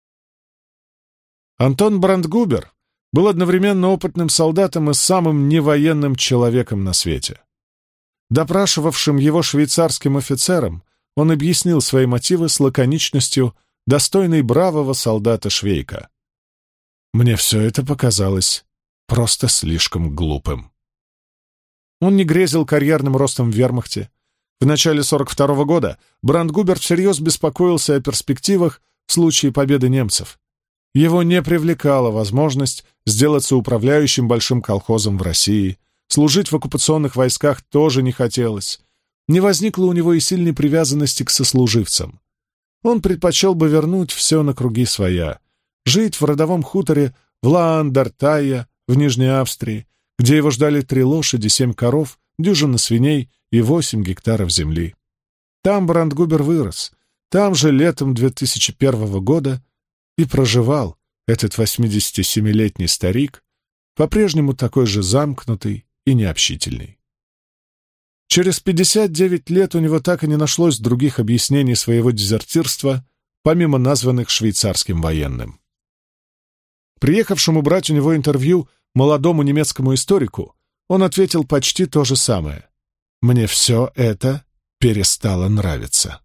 Антон Брандгубер был одновременно опытным солдатом и самым невоенным человеком на свете. Допрашивавшим его швейцарским офицерам он объяснил свои мотивы с лаконичностью, достойной бравого солдата Швейка. Мне все это показалось просто слишком глупым. Он не грезил карьерным ростом в вермахте. В начале 42-го года Брандгубер всерьез беспокоился о перспективах в случае победы немцев. Его не привлекала возможность сделаться управляющим большим колхозом в России, служить в оккупационных войсках тоже не хотелось. Не возникло у него и сильной привязанности к сослуживцам. Он предпочел бы вернуть все на круги своя, жить в родовом хуторе в Лаандартайе в Нижней Австрии, где его ждали 3 лошади, 7 коров, дюжина свиней и 8 гектаров земли. Там Брандгубер вырос, там же летом 2001 года и проживал этот 87-летний старик, по-прежнему такой же замкнутый и необщительный. Через 59 лет у него так и не нашлось других объяснений своего дезертирства, помимо названных швейцарским военным. Приехавшему брать у него интервью молодому немецкому историку он ответил почти то же самое. «Мне все это перестало нравиться».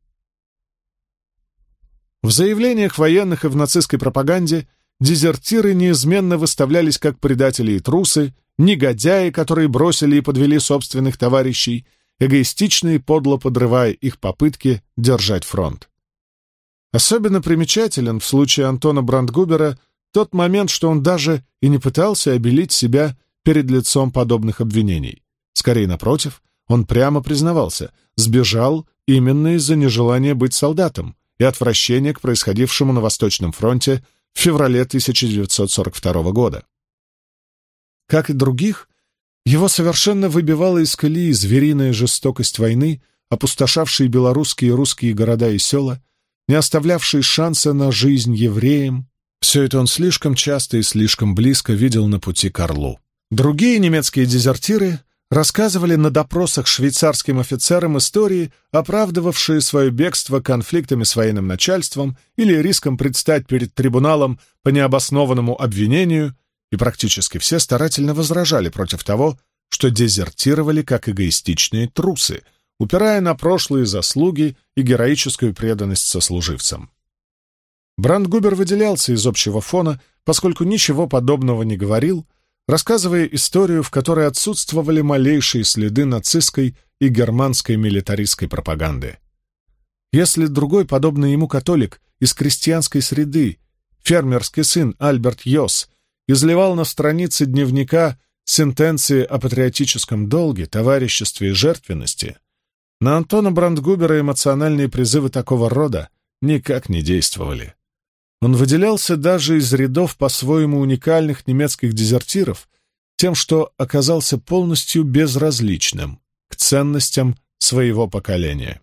В заявлениях военных и в нацистской пропаганде дезертиры неизменно выставлялись как предатели и трусы, негодяи, которые бросили и подвели собственных товарищей, эгоистично и подло подрывая их попытки держать фронт. Особенно примечателен в случае Антона Брандгубера тот момент, что он даже и не пытался обелить себя перед лицом подобных обвинений. Скорее, напротив, он прямо признавался, сбежал именно из-за нежелания быть солдатом и отвращения к происходившему на Восточном фронте в феврале 1942 года. Как и других, его совершенно выбивала из колеи звериная жестокость войны, опустошавшей белорусские и русские города и села, не оставлявшей шанса на жизнь евреям. Все это он слишком часто и слишком близко видел на пути к Орлу. Другие немецкие дезертиры рассказывали на допросах швейцарским офицерам истории, оправдывавшие свое бегство конфликтами с военным начальством или риском предстать перед трибуналом по необоснованному обвинению, и практически все старательно возражали против того, что дезертировали как эгоистичные трусы, упирая на прошлые заслуги и героическую преданность сослуживцам. Брандгубер выделялся из общего фона, поскольку ничего подобного не говорил, рассказывая историю, в которой отсутствовали малейшие следы нацистской и германской милитаристской пропаганды. Если другой, подобный ему католик из крестьянской среды, фермерский сын Альберт Йос, изливал на страницы дневника сентенции о патриотическом долге, товариществе и жертвенности, на Антона Брандгубера эмоциональные призывы такого рода никак не действовали. Он выделялся даже из рядов по-своему уникальных немецких дезертиров тем, что оказался полностью безразличным к ценностям своего поколения.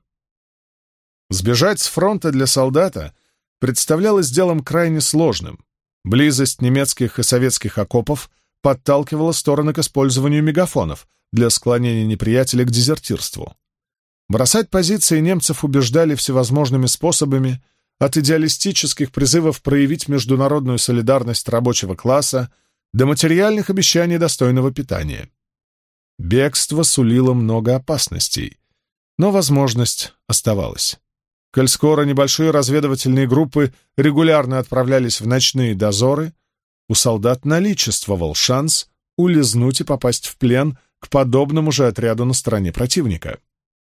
Сбежать с фронта для солдата представлялось делом крайне сложным. Близость немецких и советских окопов подталкивала стороны к использованию мегафонов для склонения неприятеля к дезертирству. Бросать позиции немцев убеждали всевозможными способами, от идеалистических призывов проявить международную солидарность рабочего класса до материальных обещаний достойного питания. Бегство сулило много опасностей, но возможность оставалась. Коль скоро небольшие разведывательные группы регулярно отправлялись в ночные дозоры, у солдат наличествовал шанс улизнуть и попасть в плен к подобному же отряду на стороне противника.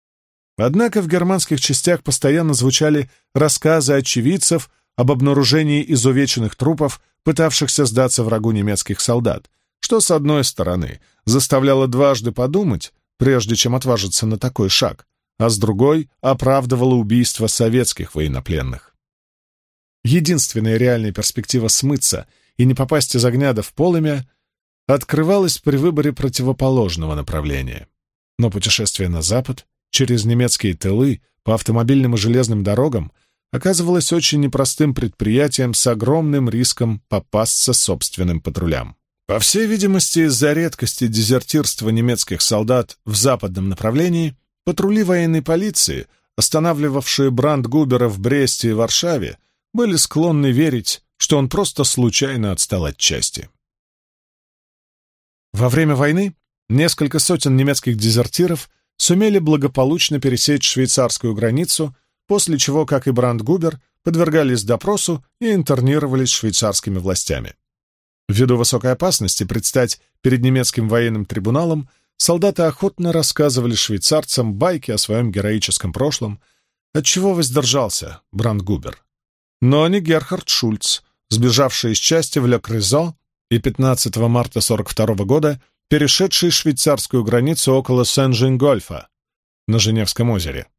Однако в германских частях постоянно звучали рассказы очевидцев об обнаружении изувеченных трупов, пытавшихся сдаться врагу немецких солдат, что, с одной стороны, заставляло дважды подумать, прежде чем отважиться на такой шаг, а с другой оправдывало убийство советских военнопленных. Единственная реальная перспектива смыться и не попасть из огня да в полымя открывалась при выборе противоположного направления. Но путешествие на запад через немецкие тылы по автомобильным и железным дорогам оказывалось очень непростым предприятием с огромным риском попасться собственным патрулям. По всей видимости, из-за редкости дезертирства немецких солдат в западном направлении, патрули военной полиции, останавливавшие Брандгубера в Бресте и Варшаве, были склонны верить, что он просто случайно отстал от части. Во время войны несколько сотен немецких дезертиров сумели благополучно пересечь швейцарскую границу, после чего, как и Брандгубер, подвергались допросу и интернировались швейцарскими властями. Ввиду высокой опасности предстать перед немецким военным трибуналом, солдаты охотно рассказывали швейцарцам байки о своем героическом прошлом, отчего воздержался Брандгубер. Но не Герхард Шульц, сбежавший из части в Ле Кризо и 15 марта 1942 года перешедший швейцарскую границу около Сен-Жингольфа на Женевском озере.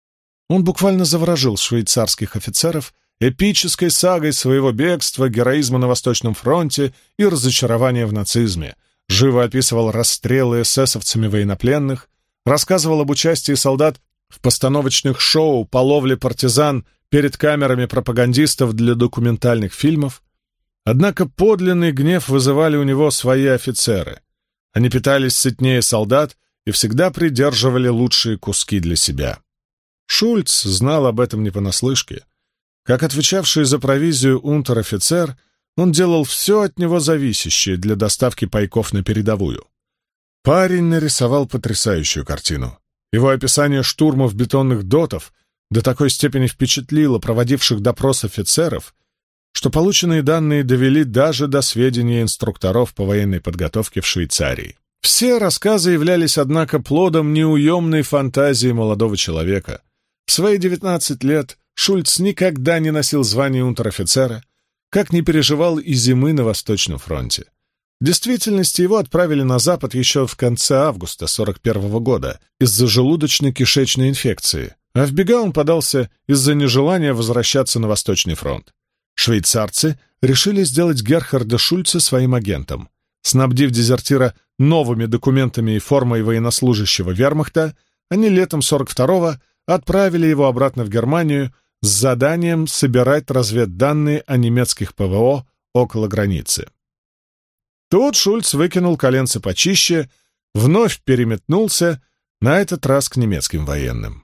Он буквально заворожил швейцарских офицеров эпической сагой своего бегства, героизма на Восточном фронте и разочарования в нацизме, живо описывал расстрелы эсэсовцами военнопленных, рассказывал об участии солдат в постановочных шоу по ловле партизан перед камерами пропагандистов для документальных фильмов. Однако подлинный гнев вызывали у него свои офицеры. Они питались сытнее солдат и всегда придерживали лучшие куски для себя. Шульц знал об этом не понаслышке. Как отвечавший за провизию унтер-офицер, он делал все от него зависящее для доставки пайков на передовую. Парень нарисовал потрясающую картину. Его описание штурмов бетонных дотов до такой степени впечатлило проводивших допрос офицеров, что полученные данные довели даже до сведения инструкторов по военной подготовке в Швейцарии. Все рассказы являлись, однако, плодом неуемной фантазии молодого человека. В свои 19 лет Шульц никогда не носил звание унтер-офицера, как не переживал и зимы на Восточном фронте. В действительности его отправили на Запад еще в конце августа 1941 года из-за желудочно-кишечной инфекции, а в бега он подался из-за нежелания возвращаться на Восточный фронт. Швейцарцы решили сделать Герхарда Шульца своим агентом. Снабдив дезертира новыми документами и формой военнослужащего вермахта, они летом 42-го отправили его обратно в Германию с заданием собирать разведданные о немецких ПВО около границы. Тут Шульц выкинул коленце почище, вновь переметнулся, на этот раз к немецким военным.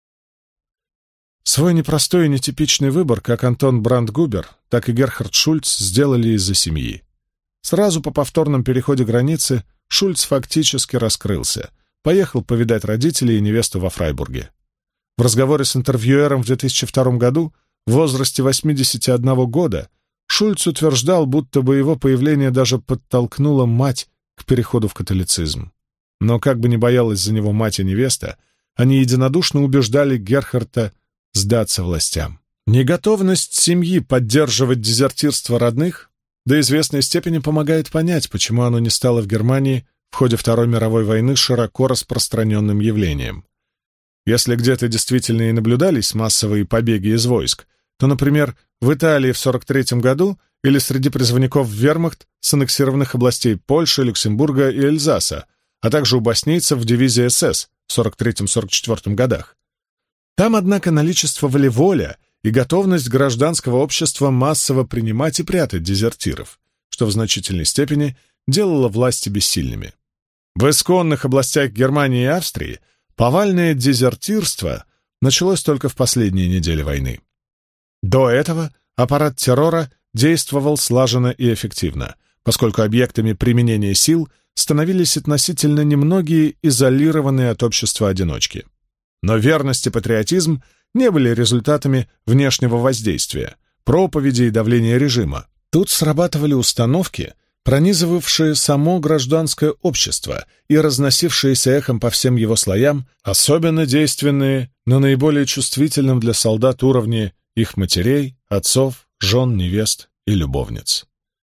Свой непростой и нетипичный выбор как Антон Брандгубер, так и Герхард Шульц сделали из-за семьи. Сразу по повторном переходе границы Шульц фактически раскрылся, поехал повидать родителей и невесту во Фрайбурге. В разговоре с интервьюером в 2002 году в возрасте 81 года Шульц утверждал, будто бы его появление даже подтолкнуло мать к переходу в католицизм. Но как бы ни боялась за него мать и невеста, они единодушно убеждали Герхарда сдаться властям. Неготовность семьи поддерживать дезертирство родных до известной степени помогает понять, почему оно не стало в Германии в ходе Второй мировой войны широко распространенным явлением. Если где-то действительно и наблюдались массовые побеги из войск, то, например, в Италии в 1943 году или среди призывников в вермахт с аннексированных областей Польши, Люксембурга и Эльзаса, а также у боснийцев в дивизии СС в 1943-1944 годах. Там, однако, наличествовали воля и готовность гражданского общества массово принимать и прятать дезертиров, что в значительной степени делало власти бессильными. В исконных областях Германии и Австрии повальное дезертирство началось только в последние недели войны. До этого аппарат террора действовал слаженно и эффективно, поскольку объектами применения сил становились относительно немногие изолированные от общества одиночки. Но верность и патриотизм не были результатами внешнего воздействия, проповеди и давления режима. Тут срабатывали установки, пронизывавшие само гражданское общество и разносившиеся эхом по всем его слоям, особенно действенные на наиболее чувствительном для солдат уровне их матерей, отцов, жен, невест и любовниц.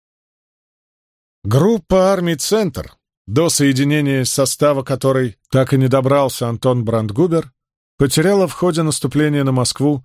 Группа армий «Центр», до соединения состава которой так и не добрался Антон Брандгубер, потеряла в ходе наступления на Москву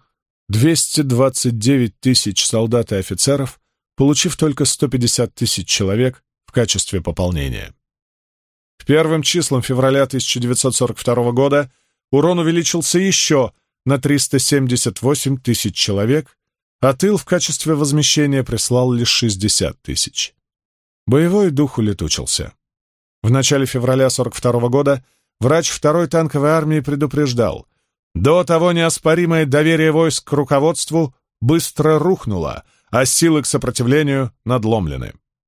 229 тысяч солдат и офицеров, получив только 150 тысяч человек в качестве пополнения. К первым числам февраля 1942 года урон увеличился еще на 378 тысяч человек, а тыл в качестве возмещения прислал лишь 60 тысяч. Боевой дух улетучился. В начале февраля 1942 года врач 2-й танковой армии предупреждал: до того неоспоримое доверие войск к руководству быстро рухнуло, а силы к сопротивлению надломлены.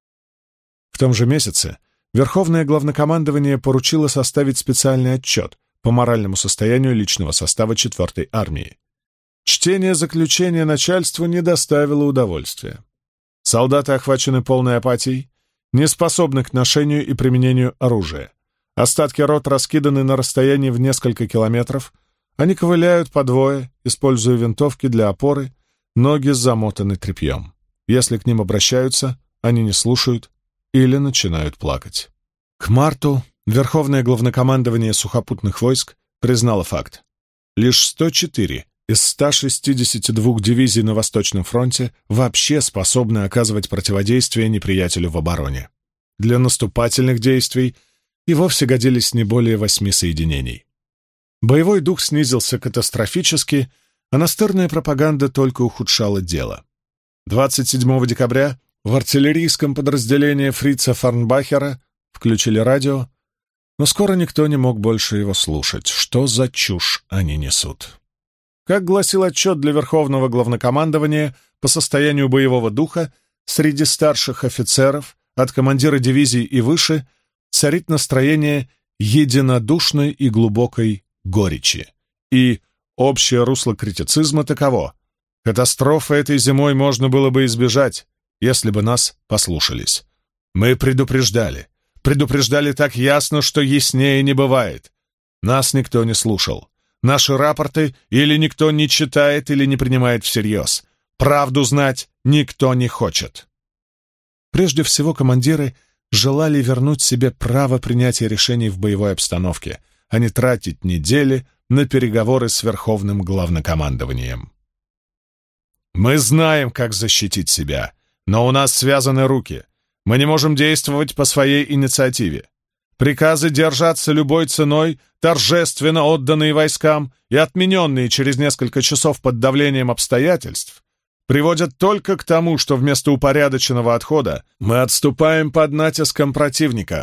В том же месяце Верховное Главнокомандование поручило составить специальный отчет по моральному состоянию личного состава 4-й армии. Чтение заключения начальству не доставило удовольствия. Солдаты охвачены полной апатией, не способны к ношению и применению оружия. Остатки рот раскиданы на расстоянии в несколько километров, они ковыляют по двое, используя винтовки для опоры, ноги замотаны тряпьем. Если к ним обращаются, они не слушают или начинают плакать. К марту Верховное Главнокомандование сухопутных войск признало факт. Лишь 104 из 162 дивизий на Восточном фронте вообще способны оказывать противодействие неприятелю в обороне. Для наступательных действий и вовсе годились не более 8 соединений. Боевой дух снизился катастрофически, а настырная пропаганда только ухудшала дело. 27 декабря в артиллерийском подразделении фрица Фарнбахера включили радио, но скоро никто не мог больше его слушать. Что за чушь они несут? Как гласил отчет для Верховного Главнокомандования по состоянию боевого духа, среди старших офицеров, от командира дивизии и выше, царит настроение единодушной и глубокой горечи. И общее русло критицизма таково: катастрофы этой зимой можно было бы избежать, если бы нас послушались. Мы предупреждали так ясно, что яснее не бывает. Нас никто не слушал. Наши рапорты или никто не читает, или не принимает всерьез. Правду знать никто не хочет. Прежде всего, командиры желали вернуть себе право принятия решений в боевой обстановке, а не тратить недели на переговоры с Верховным Главнокомандованием. Мы знаем, как защитить себя, но у нас связаны руки. Мы не можем действовать по своей инициативе. Приказы держаться любой ценой, торжественно отданные войскам и отмененные через несколько часов под давлением обстоятельств, приводят только к тому, что вместо упорядоченного отхода мы отступаем под натиском противника.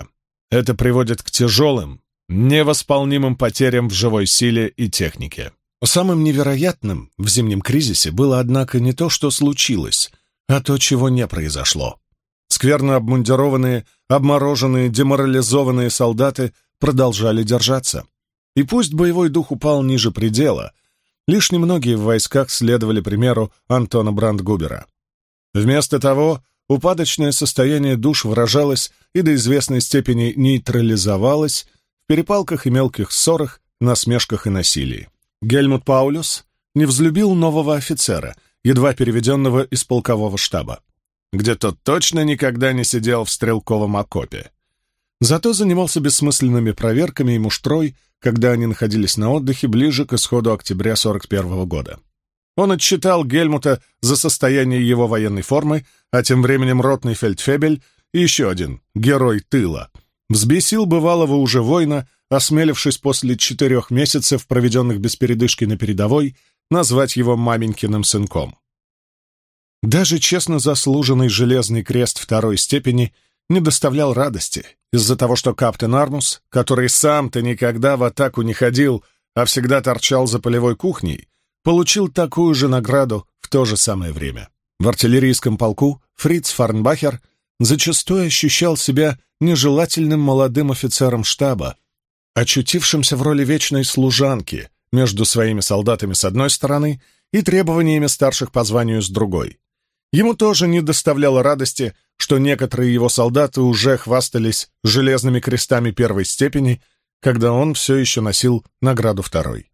Это приводит к тяжелым, невосполнимым потерям в живой силе и технике. Самым невероятным в зимнем кризисе было, однако, не то, что случилось, а то, чего не произошло. Скверно обмундированные, обмороженные, деморализованные солдаты продолжали держаться. И пусть боевой дух упал ниже предела, лишь немногие в войсках следовали примеру Антона Брандгубера. Вместо того, упадочное состояние душ выражалось и до известной степени нейтрализовалось в перепалках и мелких ссорах, насмешках и насилии. Гельмут Паулюс не взлюбил нового офицера, едва переведенного из полкового штаба, где тот точно никогда не сидел в стрелковом окопе. Зато занимался бессмысленными проверками и муштрой, когда они находились на отдыхе ближе к исходу октября 41 года. Он отчитал Гельмута за состояние его военной формы, а тем временем ротный фельдфебель и еще один герой тыла взбесил бывалого уже воина, осмелившись после 4 месяцев, проведенных без передышки на передовой, назвать его маменькиным сынком. Даже честно заслуженный железный крест второй степени не доставлял радости из-за того, что каптен Армус, который сам-то никогда в атаку не ходил, а всегда торчал за полевой кухней, получил такую же награду в то же самое время. В артиллерийском полку Фриц Фарнбахер зачастую ощущал себя нежелательным молодым офицером штаба, очутившимся в роли вечной служанки между своими солдатами с одной стороны и требованиями старших по званию с другой. Ему тоже не доставляло радости, что некоторые его солдаты уже хвастались железными крестами первой степени, когда он все еще носил награду второй.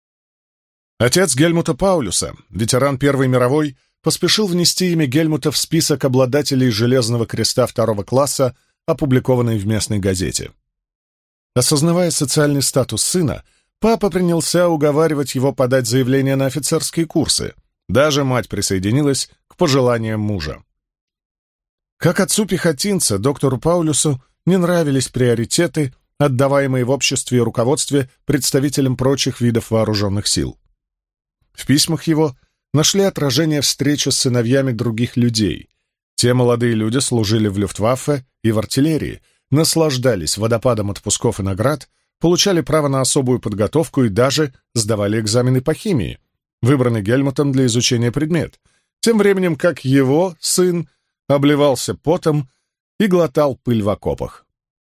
Отец Гельмута Паулюса, ветеран Первой мировой, поспешил внести имя Гельмута в список обладателей Железного креста второго класса, опубликованный в местной газете. Осознавая социальный статус сына, папа принялся уговаривать его подать заявление на офицерские курсы. Даже мать присоединилась к пожеланиям мужа. Как отцу-пехотинца, доктору Паулюсу не нравились приоритеты, отдаваемые в обществе и руководстве представителям прочих видов вооруженных сил. В письмах его нашли отражение встречи с сыновьями других людей. Те молодые люди служили в Люфтваффе и в артиллерии, наслаждались водопадом отпусков и наград, получали право на особую подготовку и даже сдавали экзамены по химии, выбранный Гельмутом для изучения предмет, тем временем как его сын обливался потом и глотал пыль в окопах.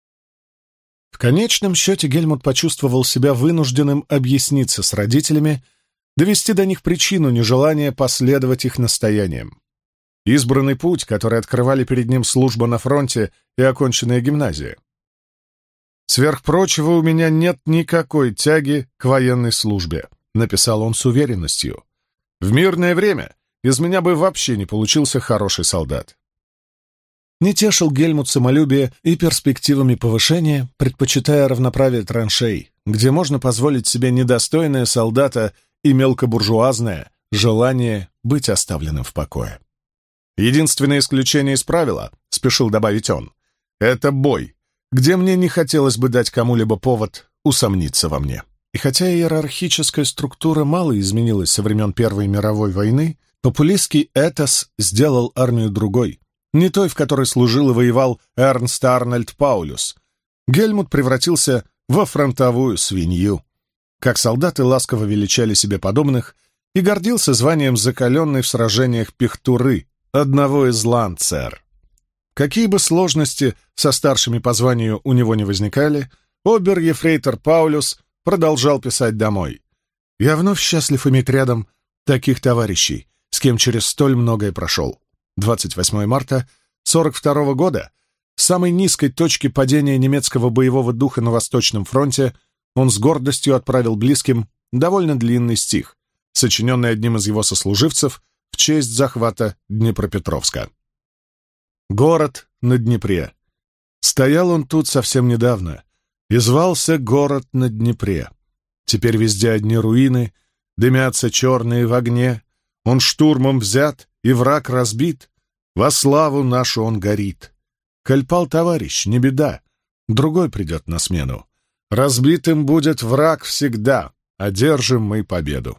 В конечном счете Гельмут почувствовал себя вынужденным объясниться с родителями, довести до них причину нежелания последовать их настояниям. Избранный путь, который открывали перед ним служба на фронте и оконченная гимназия. «Сверх прочего, у меня нет никакой тяги к военной службе», — написал он с уверенностью. «В мирное время из меня бы вообще не получился хороший солдат». Не тешил Гельмут самолюбие и перспективами повышения, предпочитая равноправие траншей, где можно позволить себе недостойное солдата и мелкобуржуазное желание быть оставленным в покое. «Единственное исключение из правила, — спешил добавить он, — это бой, где мне не хотелось бы дать кому-либо повод усомниться во мне». И хотя иерархическая структура мало изменилась со времен Первой мировой войны, популистский этос сделал армию другой, не той, в которой служил и воевал Эрнст Арнольд Паулюс. Гельмут превратился во фронтовую свинью. Как солдаты ласково величали себе подобных, и гордился званием закаленной в сражениях пехтуры, одного из ланцер. Какие бы сложности со старшими по званию у него не возникали, обер-ефрейтор Паулюс продолжал писать домой. «Я вновь счастлив иметь рядом таких товарищей, с кем через столь многое прошел». 28 марта 42 года, с самой низкой точки падения немецкого боевого духа на Восточном фронте, он с гордостью отправил близким довольно длинный стих, сочиненный одним из его сослуживцев в честь захвата Днепропетровска. Город на Днепре. Стоял он тут совсем недавно, и звался город на Днепре. Теперь везде одни руины, дымятся черные в огне, он штурмом взят, и враг разбит, во славу нашу он горит. Коль пал товарищ, не беда, другой придет на смену. Разбитым будет враг всегда, одержим мы победу.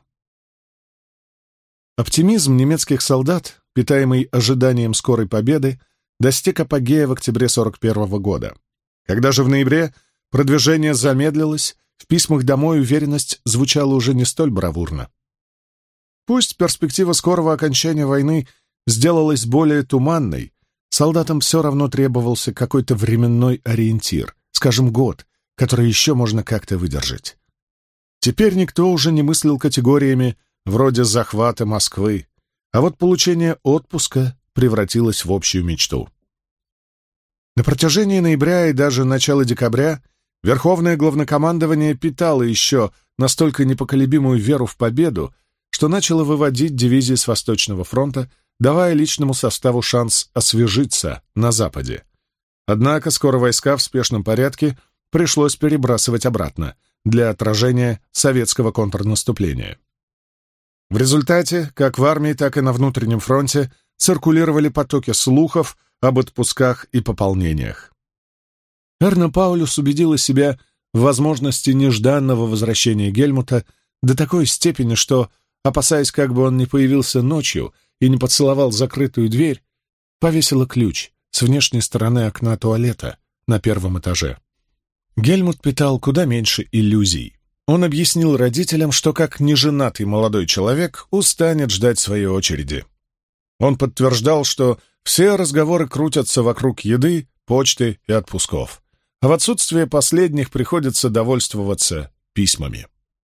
Оптимизм немецких солдат, питаемый ожиданием скорой победы, достиг апогея в октябре 41 года. Когда же в ноябре продвижение замедлилось, в письмах домой уверенность звучала уже не столь бравурно. Пусть перспектива скорого окончания войны сделалась более туманной, солдатам все равно требовался какой-то временной ориентир, скажем, год, который еще можно как-то выдержать. Теперь никто уже не мыслил категориями вроде захвата Москвы, а вот получение отпуска превратилось в общую мечту. На протяжении ноября и даже начала декабря Верховное главнокомандование питало еще настолько непоколебимую веру в победу, что начало выводить дивизии с Восточного фронта, давая личному составу шанс освежиться на Западе. Однако скоро войска в спешном порядке пришлось перебрасывать обратно для отражения советского контрнаступления. В результате, как в армии, так и на внутреннем фронте, циркулировали потоки слухов об отпусках и пополнениях. Эрна Паулюс убедила себя в возможности нежданного возвращения Гельмута до такой степени, что, опасаясь, как бы он не появился ночью и не поцеловал закрытую дверь, повесила ключ с внешней стороны окна туалета на первом этаже. Гельмут питал куда меньше иллюзий. Он объяснил родителям, что как неженатый молодой человек устанет ждать своей очереди. Он подтверждал, что все разговоры крутятся вокруг еды, почты и отпусков, а в отсутствие последних приходится довольствоваться письмами.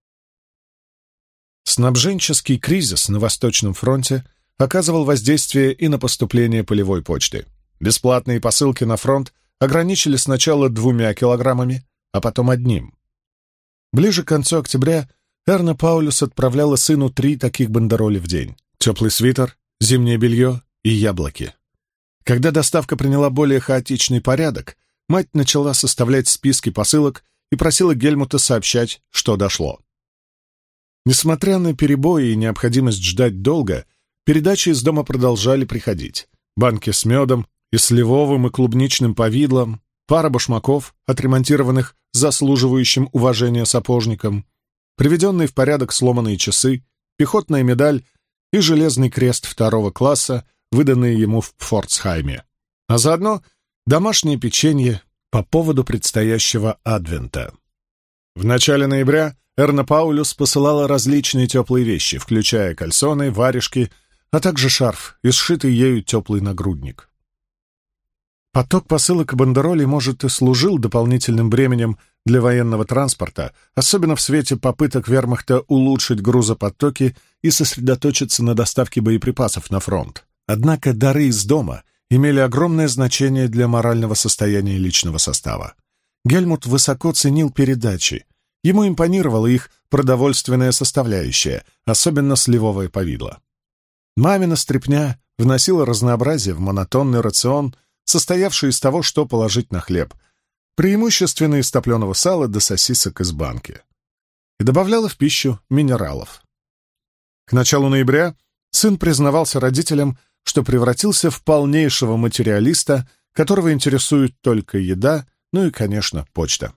Снабженческий кризис на Восточном фронте оказывал воздействие и на поступление полевой почты. Бесплатные посылки на фронт ограничили сначала 2 килограммами, а потом 1. Ближе к концу октября Эрна Паулюс отправляла сыну 3 таких бандероли в день: теплый свитер, зимнее белье и яблоки. Когда доставка приняла более хаотичный порядок, мать начала составлять списки посылок и просила Гельмута сообщать, что дошло. Несмотря на перебои и необходимость ждать долго, передачи из дома продолжали приходить. Банки с медом и сливовым и клубничным повидлом, пара башмаков, отремонтированных заслуживающим уважения сапожником, приведенные в порядок сломанные часы, пехотная медаль и железный крест 2 класса, выданные ему в Пфорцхайме, а заодно домашнее печенье по поводу предстоящего Адвента. В начале ноября Эрна Паулюс посылала различные теплые вещи, включая кальсоны, варежки, а также шарф и сшитый ею теплый нагрудник. Поток посылок и бандеролей, может, и служил дополнительным бременем для военного транспорта, особенно в свете попыток вермахта улучшить грузопотоки и сосредоточиться на доставке боеприпасов на фронт. Однако дары из дома имели огромное значение для морального состояния личного состава. Гельмут высоко ценил передачи. Ему импонировала их продовольственная составляющая, особенно сливовое повидло. Мамина стряпня вносила разнообразие в монотонный рацион, состоявший из того, что положить на хлеб, преимущественно из топленого сала до сосисок из банки, и добавляла в пищу минералов. К началу ноября сын признавался родителям, что превратился в полнейшего материалиста, которого интересует только еда, ну и, конечно, почта.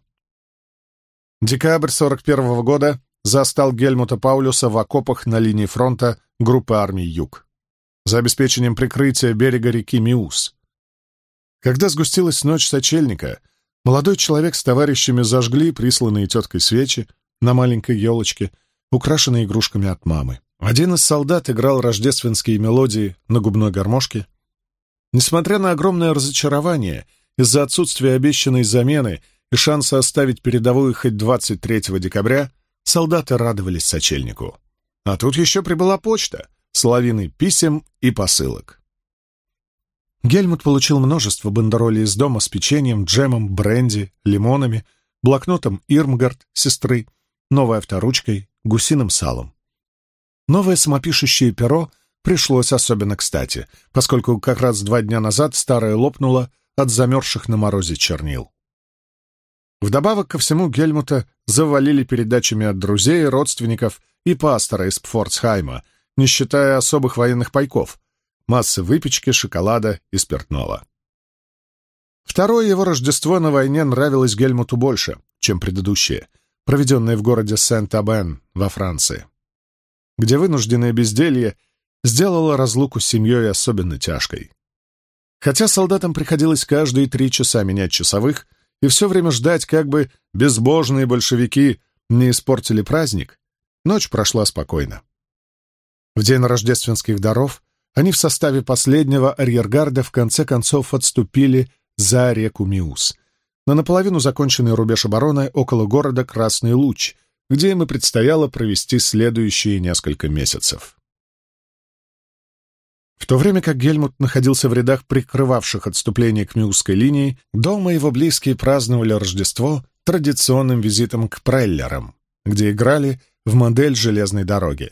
Декабрь 41 года застал Гельмута Паулюса в окопах на линии фронта группы армий Юг, за обеспечением прикрытия берега реки Миус. Когда сгустилась ночь сочельника, молодой человек с товарищами зажгли присланные теткой свечи на маленькой елочке, украшенной игрушками от мамы. Один из солдат играл рождественские мелодии на губной гармошке. Несмотря на огромное разочарование из-за отсутствия обещанной замены и шанса оставить передовую хоть 23 декабря, солдаты радовались сочельнику. А тут еще прибыла почта с лавиной писем и посылок. Гельмут получил множество бандеролей из дома с печеньем, джемом, бренди, лимонами, блокнотом Ирмгард, сестры, новой авторучкой, гусиным салом. Новое самопишущее перо пришлось особенно кстати, поскольку как раз 2 дня назад старое лопнуло от замерзших на морозе чернил. Вдобавок ко всему Гельмута завалили передачами от друзей, родственников и пастора из Пфорцхайма, не считая особых военных пайков, массы выпечки, шоколада и спиртного. Второе его Рождество на войне нравилось Гельмуту больше, чем предыдущее, проведенное в городе Сент-Абен во Франции, где вынужденное безделье сделало разлуку с семьей особенно тяжкой. Хотя солдатам приходилось каждые 3 часа менять часовых и все время ждать, как бы безбожные большевики не испортили праздник, ночь прошла спокойно. В день рождественских даров они в составе последнего арьергарда в конце концов отступили за реку Миус, на наполовину законченный рубеж обороны около города Красный Луч, где им и предстояло провести следующие несколько месяцев. В то время как Гельмут находился в рядах прикрывавших отступление к Миусской линии, дома его близкие праздновали Рождество традиционным визитом к Преллерам, где играли в модель железной дороги.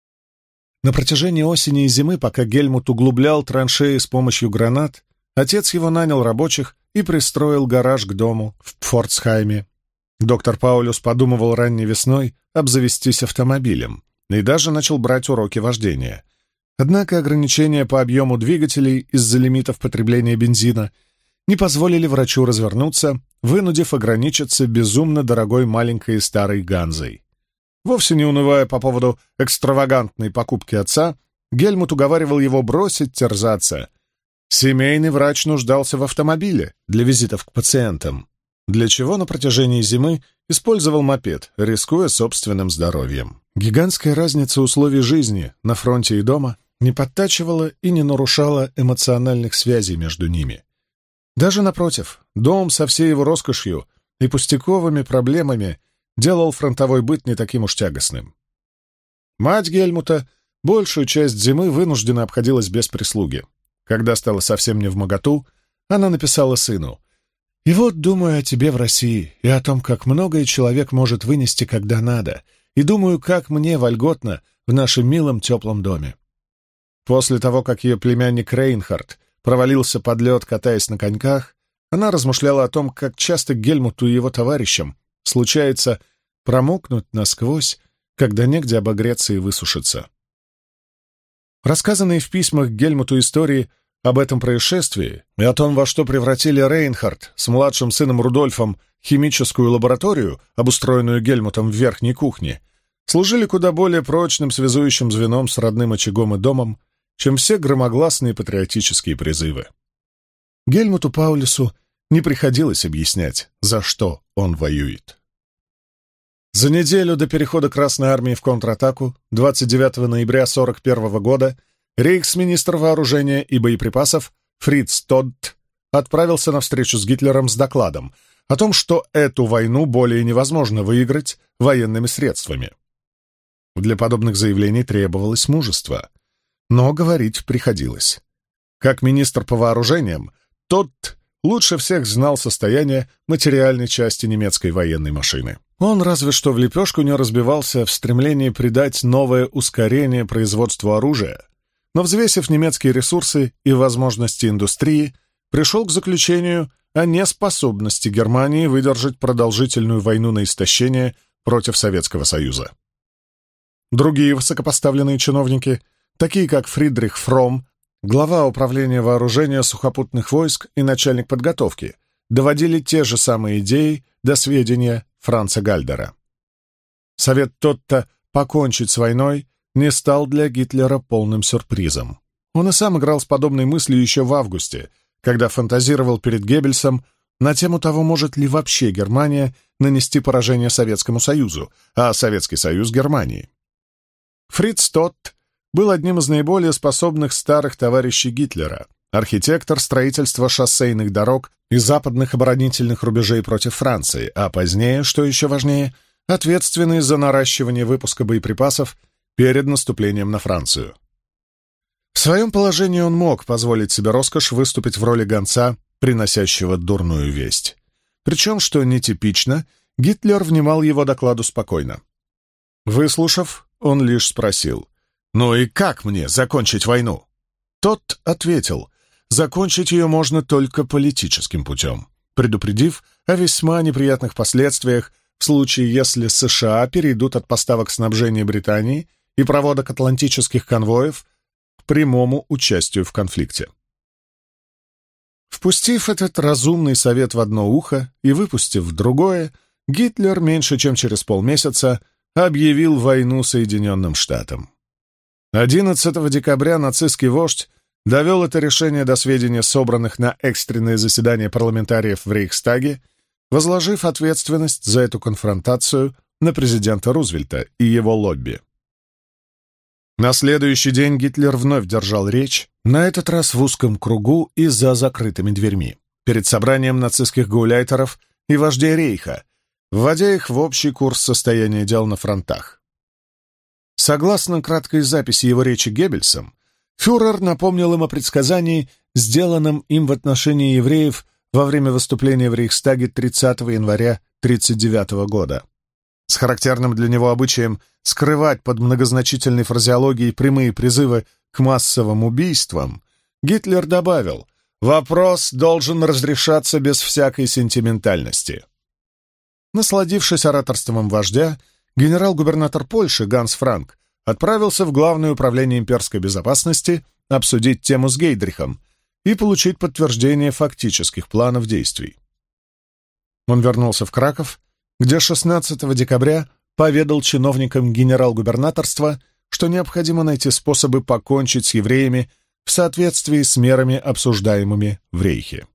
На протяжении осени и зимы, пока Гельмут углублял траншеи с помощью гранат, отец его нанял рабочих и пристроил гараж к дому в Пфорцхайме. Доктор Паулюс подумывал ранней весной обзавестись автомобилем и даже начал брать уроки вождения. Однако ограничения по объему двигателей из-за лимитов потребления бензина не позволили врачу развернуться, вынудив ограничиться безумно дорогой маленькой старой Ганзой. Вовсе не унывая по поводу экстравагантной покупки отца, Гельмут уговаривал его бросить терзаться. Семейный врач нуждался в автомобиле для визитов к пациентам, для чего на протяжении зимы использовал мопед, рискуя собственным здоровьем. Гигантская разница условий жизни на фронте и дома не подтачивала и не нарушала эмоциональных связей между ними. Даже напротив, дом со всей его роскошью и пустяковыми проблемами делал фронтовой быт не таким уж тягостным. Мать Гельмута большую часть зимы вынуждена обходилась без прислуги. Когда стало совсем невмоготу, она написала сыну: «И вот думаю о тебе в России и о том, как многое человек может вынести, когда надо, и думаю, как мне вольготно в нашем милом теплом доме». После того, как ее племянник Рейнхард провалился под лед, катаясь на коньках, она размышляла о том, как часто Гельмуту и его товарищам случается промокнуть насквозь, когда негде обогреться и высушиться. Рассказанные в письмах Гельмуту истории об этом происшествии и о том, во что превратили Рейнхард с младшим сыном Рудольфом химическую лабораторию, обустроенную Гельмутом в верхней кухне, служили куда более прочным связующим звеном с родным очагом и домом, чем все громогласные патриотические призывы. Гельмуту Паулюсу не приходилось объяснять, за что он воюет. За неделю до перехода Красной Армии в контратаку, 29 ноября 1941 года, рейхсминистр вооружения и боеприпасов Фриц Тодд отправился на встречу с Гитлером с докладом о том, что эту войну более невозможно выиграть военными средствами. Для подобных заявлений требовалось мужество, но говорить приходилось. Как министр по вооружениям, Тодд лучше всех знал состояние материальной части немецкой военной машины. Он разве что в лепешку не разбивался в стремлении придать новое ускорение производству оружия, но, взвесив немецкие ресурсы и возможности индустрии, пришел к заключению о неспособности Германии выдержать продолжительную войну на истощение против Советского Союза. Другие высокопоставленные чиновники, такие как Фридрих Фромм, глава управления вооружения сухопутных войск и начальник подготовки, доводили те же самые идеи до сведения Франца Гальдера. Совет Тотта покончить с войной не стал для Гитлера полным сюрпризом. Он и сам играл с подобной мыслью еще в августе, когда фантазировал перед Геббельсом на тему того, может ли вообще Германия нанести поражение Советскому Союзу, а Советский Союз — Германии. Фриц Тотт был одним из наиболее способных старых товарищей Гитлера, архитектор строительства шоссейных дорог и западных оборонительных рубежей против Франции, а позднее, что еще важнее, ответственный за наращивание выпуска боеприпасов перед наступлением на Францию. В своем положении он мог позволить себе роскошь выступить в роли гонца, приносящего дурную весть. Причем, что нетипично, Гитлер внимал его докладу спокойно. Выслушав, он лишь спросил: «Ну и как мне закончить войну?» Тот ответил: «Закончить ее можно только политическим путем», предупредив о весьма неприятных последствиях в случае, если США перейдут от поставок снабжения Британии и проводок атлантических конвоев к прямому участию в конфликте. Впустив этот разумный совет в одно ухо и выпустив в другое, Гитлер меньше чем через полмесяца объявил войну Соединенным Штатам. 11 декабря нацистский вождь довел это решение до сведения собранных на экстренное заседание парламентариев в Рейхстаге возложив ответственность за эту конфронтацию на президента Рузвельта и его лобби. На следующий день Гитлер вновь держал речь, на этот раз в узком кругу и за закрытыми дверьми, перед собранием нацистских гауляйтеров и вождей Рейха, вводя их в общий курс состояния дел на фронтах. Согласно краткой записи его речи Геббельсом, фюрер напомнил им о предсказании, сделанном им в отношении евреев во время выступления в Рейхстаге 30 января 1939 года. С характерным для него обычаем скрывать под многозначительной фразеологией прямые призывы к массовым убийствам, Гитлер добавил: «Вопрос должен разрешаться без всякой сентиментальности». Насладившись ораторством вождя, генерал-губернатор Польши Ганс Франк отправился в Главное управление имперской безопасности обсудить тему с Гейдрихом и получить подтверждение фактических планов действий. Он вернулся в Краков, где 16 декабря поведал чиновникам генерал-губернаторства, что необходимо найти способы покончить с евреями в соответствии с мерами, обсуждаемыми в Рейхе.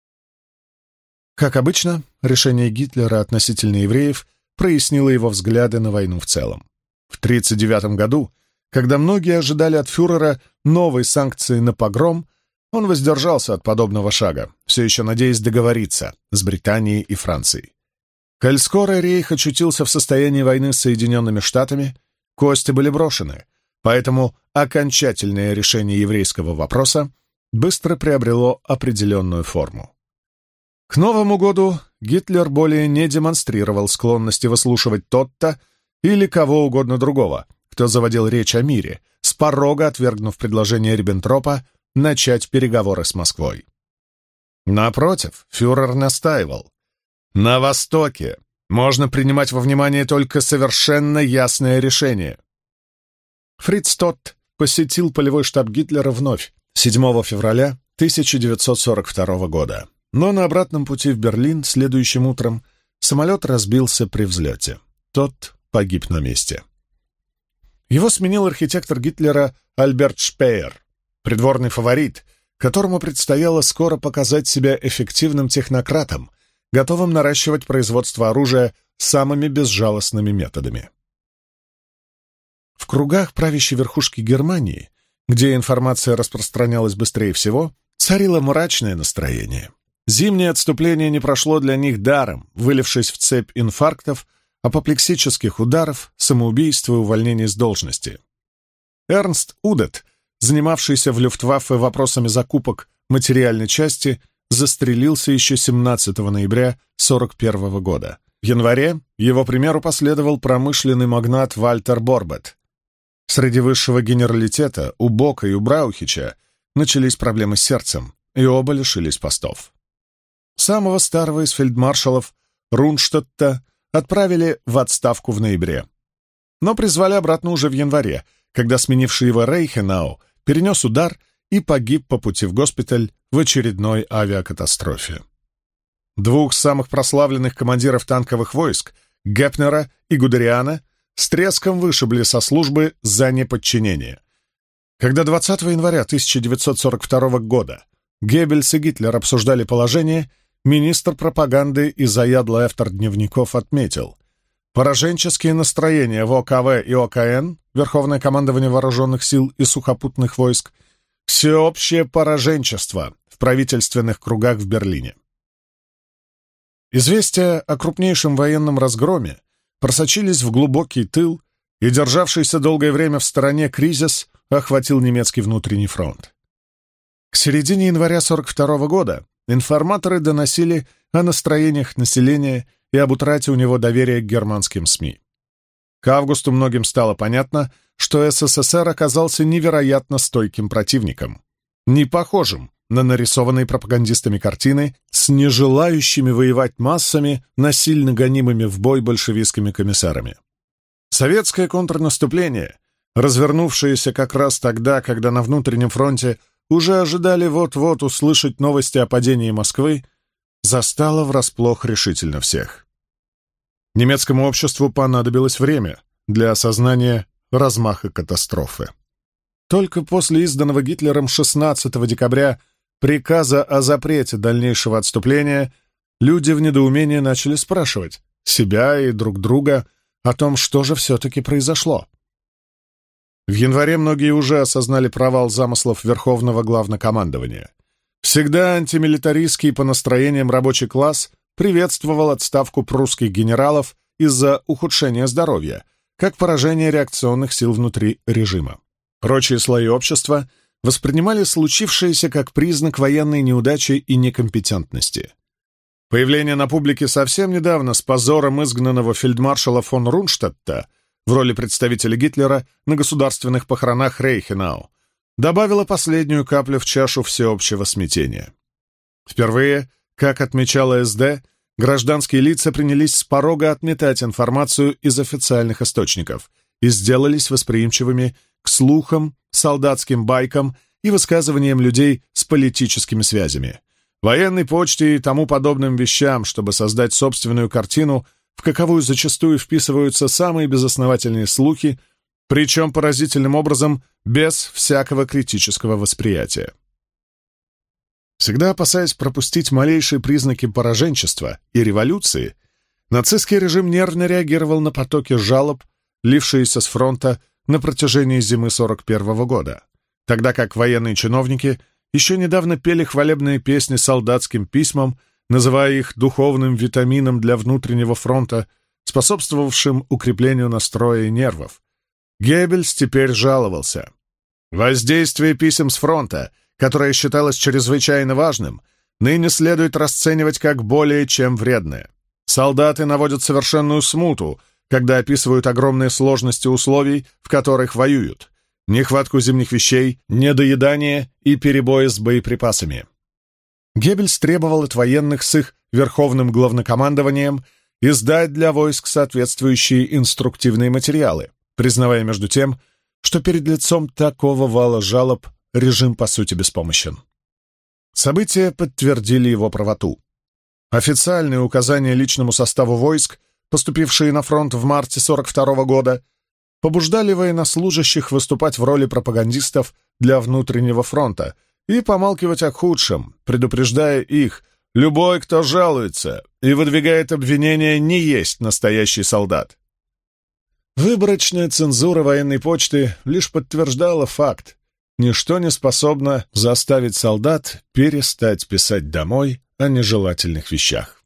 Как обычно, решение Гитлера относительно евреев прояснило его взгляды на войну в целом. В 1939 году, когда многие ожидали от фюрера новой санкции на погром, он воздержался от подобного шага, все еще надеясь договориться с Британией и Францией. Коль скоро Рейх очутился в состоянии войны с Соединенными Штатами, кости были брошены, поэтому окончательное решение еврейского вопроса быстро приобрело определенную форму. К Новому году Гитлер более не демонстрировал склонности выслушивать тот-то или кого угодно другого, кто заводил речь о мире, с порога отвергнув предложение Риббентропа начать переговоры с Москвой. Напротив, фюрер настаивал: на Востоке можно принимать во внимание только совершенно ясное решение. Фриц Тотт посетил полевой штаб Гитлера вновь 7 февраля 1942 года, но на обратном пути в Берлин следующим утром самолет разбился при взлете. Тот погиб на месте. Его сменил архитектор Гитлера Альберт Шпеер, придворный фаворит, которому предстояло скоро показать себя эффективным технократом, готовым наращивать производство оружия самыми безжалостными методами. В кругах правящей верхушки Германии, где информация распространялась быстрее всего, царило мрачное настроение. Зимнее отступление не прошло для них даром, вылившись в цепь инфарктов, апоплексических ударов, самоубийств и увольнений с должности. Эрнст Удет, занимавшийся в Люфтваффе вопросами закупок материальной части, застрелился еще 17 ноября 1941 года. В январе его примеру последовал промышленный магнат Вальтер Борбет. Среди высшего генералитета у Бока и у Браухича начались проблемы с сердцем, и оба лишились постов. Самого старого из фельдмаршалов, Рунштадта, отправили в отставку в ноябре, но призвали обратно уже в январе, когда сменивший его Рейхенау перенес удар и погиб по пути в госпиталь в очередной авиакатастрофе. Двух самых прославленных командиров танковых войск, Гепнера и Гудериана, с треском вышибли со службы за неподчинение. Когда 20 января 1942 года Геббельс и Гитлер обсуждали положение, министр пропаганды и заядлый автор дневников отметил: пораженческие настроения в ОКВ и ОКН, Верховное командование вооруженных сил и сухопутных войск, всеобщее пораженчество в правительственных кругах в Берлине. Известия о крупнейшем военном разгроме просочились в глубокий тыл, и державшийся долгое время в стороне кризис охватил немецкий внутренний фронт. К середине января 1942 года информаторы доносили о настроениях населения и об утрате у него доверия к германским СМИ. К августу многим стало понятно, что СССР оказался невероятно стойким противником, не похожим на нарисованные пропагандистами картины с нежелающими воевать массами, насильно гонимыми в бой большевистскими комиссарами. Советское контрнаступление, развернувшееся как раз тогда, когда на внутреннем фронте уже ожидали вот-вот услышать новости о падении Москвы, застало врасплох решительно всех. Немецкому обществу понадобилось время для осознания размаха катастрофы. Только после изданного Гитлером 16 декабря приказа о запрете дальнейшего отступления люди в недоумении начали спрашивать себя и друг друга о том, что же все-таки произошло. В январе многие уже осознали провал замыслов Верховного Главнокомандования. Всегда антимилитаристский по настроениям рабочий класс приветствовал отставку прусских генералов из-за ухудшения здоровья, как поражение реакционных сил внутри режима. Прочие слои общества воспринимали случившееся как признак военной неудачи и некомпетентности. Появление на публике совсем недавно с позором изгнанного фельдмаршала фон Рунштадта в роли представителя Гитлера на государственных похоронах Рейхенау добавило последнюю каплю в чашу всеобщего смятения. Впервые, как отмечала СД, гражданские лица принялись с порога отметать информацию из официальных источников и сделались восприимчивыми к слухам, солдатским байкам и высказываниям людей с политическими связями, военной почте и тому подобным вещам, чтобы создать собственную картину, в каковую зачастую вписываются самые безосновательные слухи, причем поразительным образом без всякого критического восприятия. Всегда опасаясь пропустить малейшие признаки пораженчества и революции, нацистский режим нервно реагировал на потоки жалоб, лившиеся с фронта на протяжении зимы 1941 года, тогда как военные чиновники еще недавно пели хвалебные песни солдатским письмам, называя их духовным витамином для внутреннего фронта, способствовавшим укреплению настроя и нервов. Геббельс теперь жаловался. Воздействие писем с фронта, которое считалось чрезвычайно важным, ныне следует расценивать как более чем вредное. Солдаты наводят совершенную смуту, когда описывают огромные сложности условий, в которых воюют, нехватку зимних вещей, недоедание и перебои с боеприпасами. Геббельс требовал от военных с их верховным главнокомандованием издать для войск соответствующие инструктивные материалы, признавая между тем, что перед лицом такого вала жалоб режим по сути беспомощен. События подтвердили его правоту. Официальные указания личному составу войск, поступившие на фронт в марте 1942 года, побуждали военнослужащих выступать в роли пропагандистов для внутреннего фронта и помалкивать о худшем, предупреждая их: любой, кто жалуется и выдвигает обвинения, не есть настоящий солдат. Выборочная цензура военной почты лишь подтверждала факт: ничто не способно заставить солдат перестать писать домой о нежелательных вещах.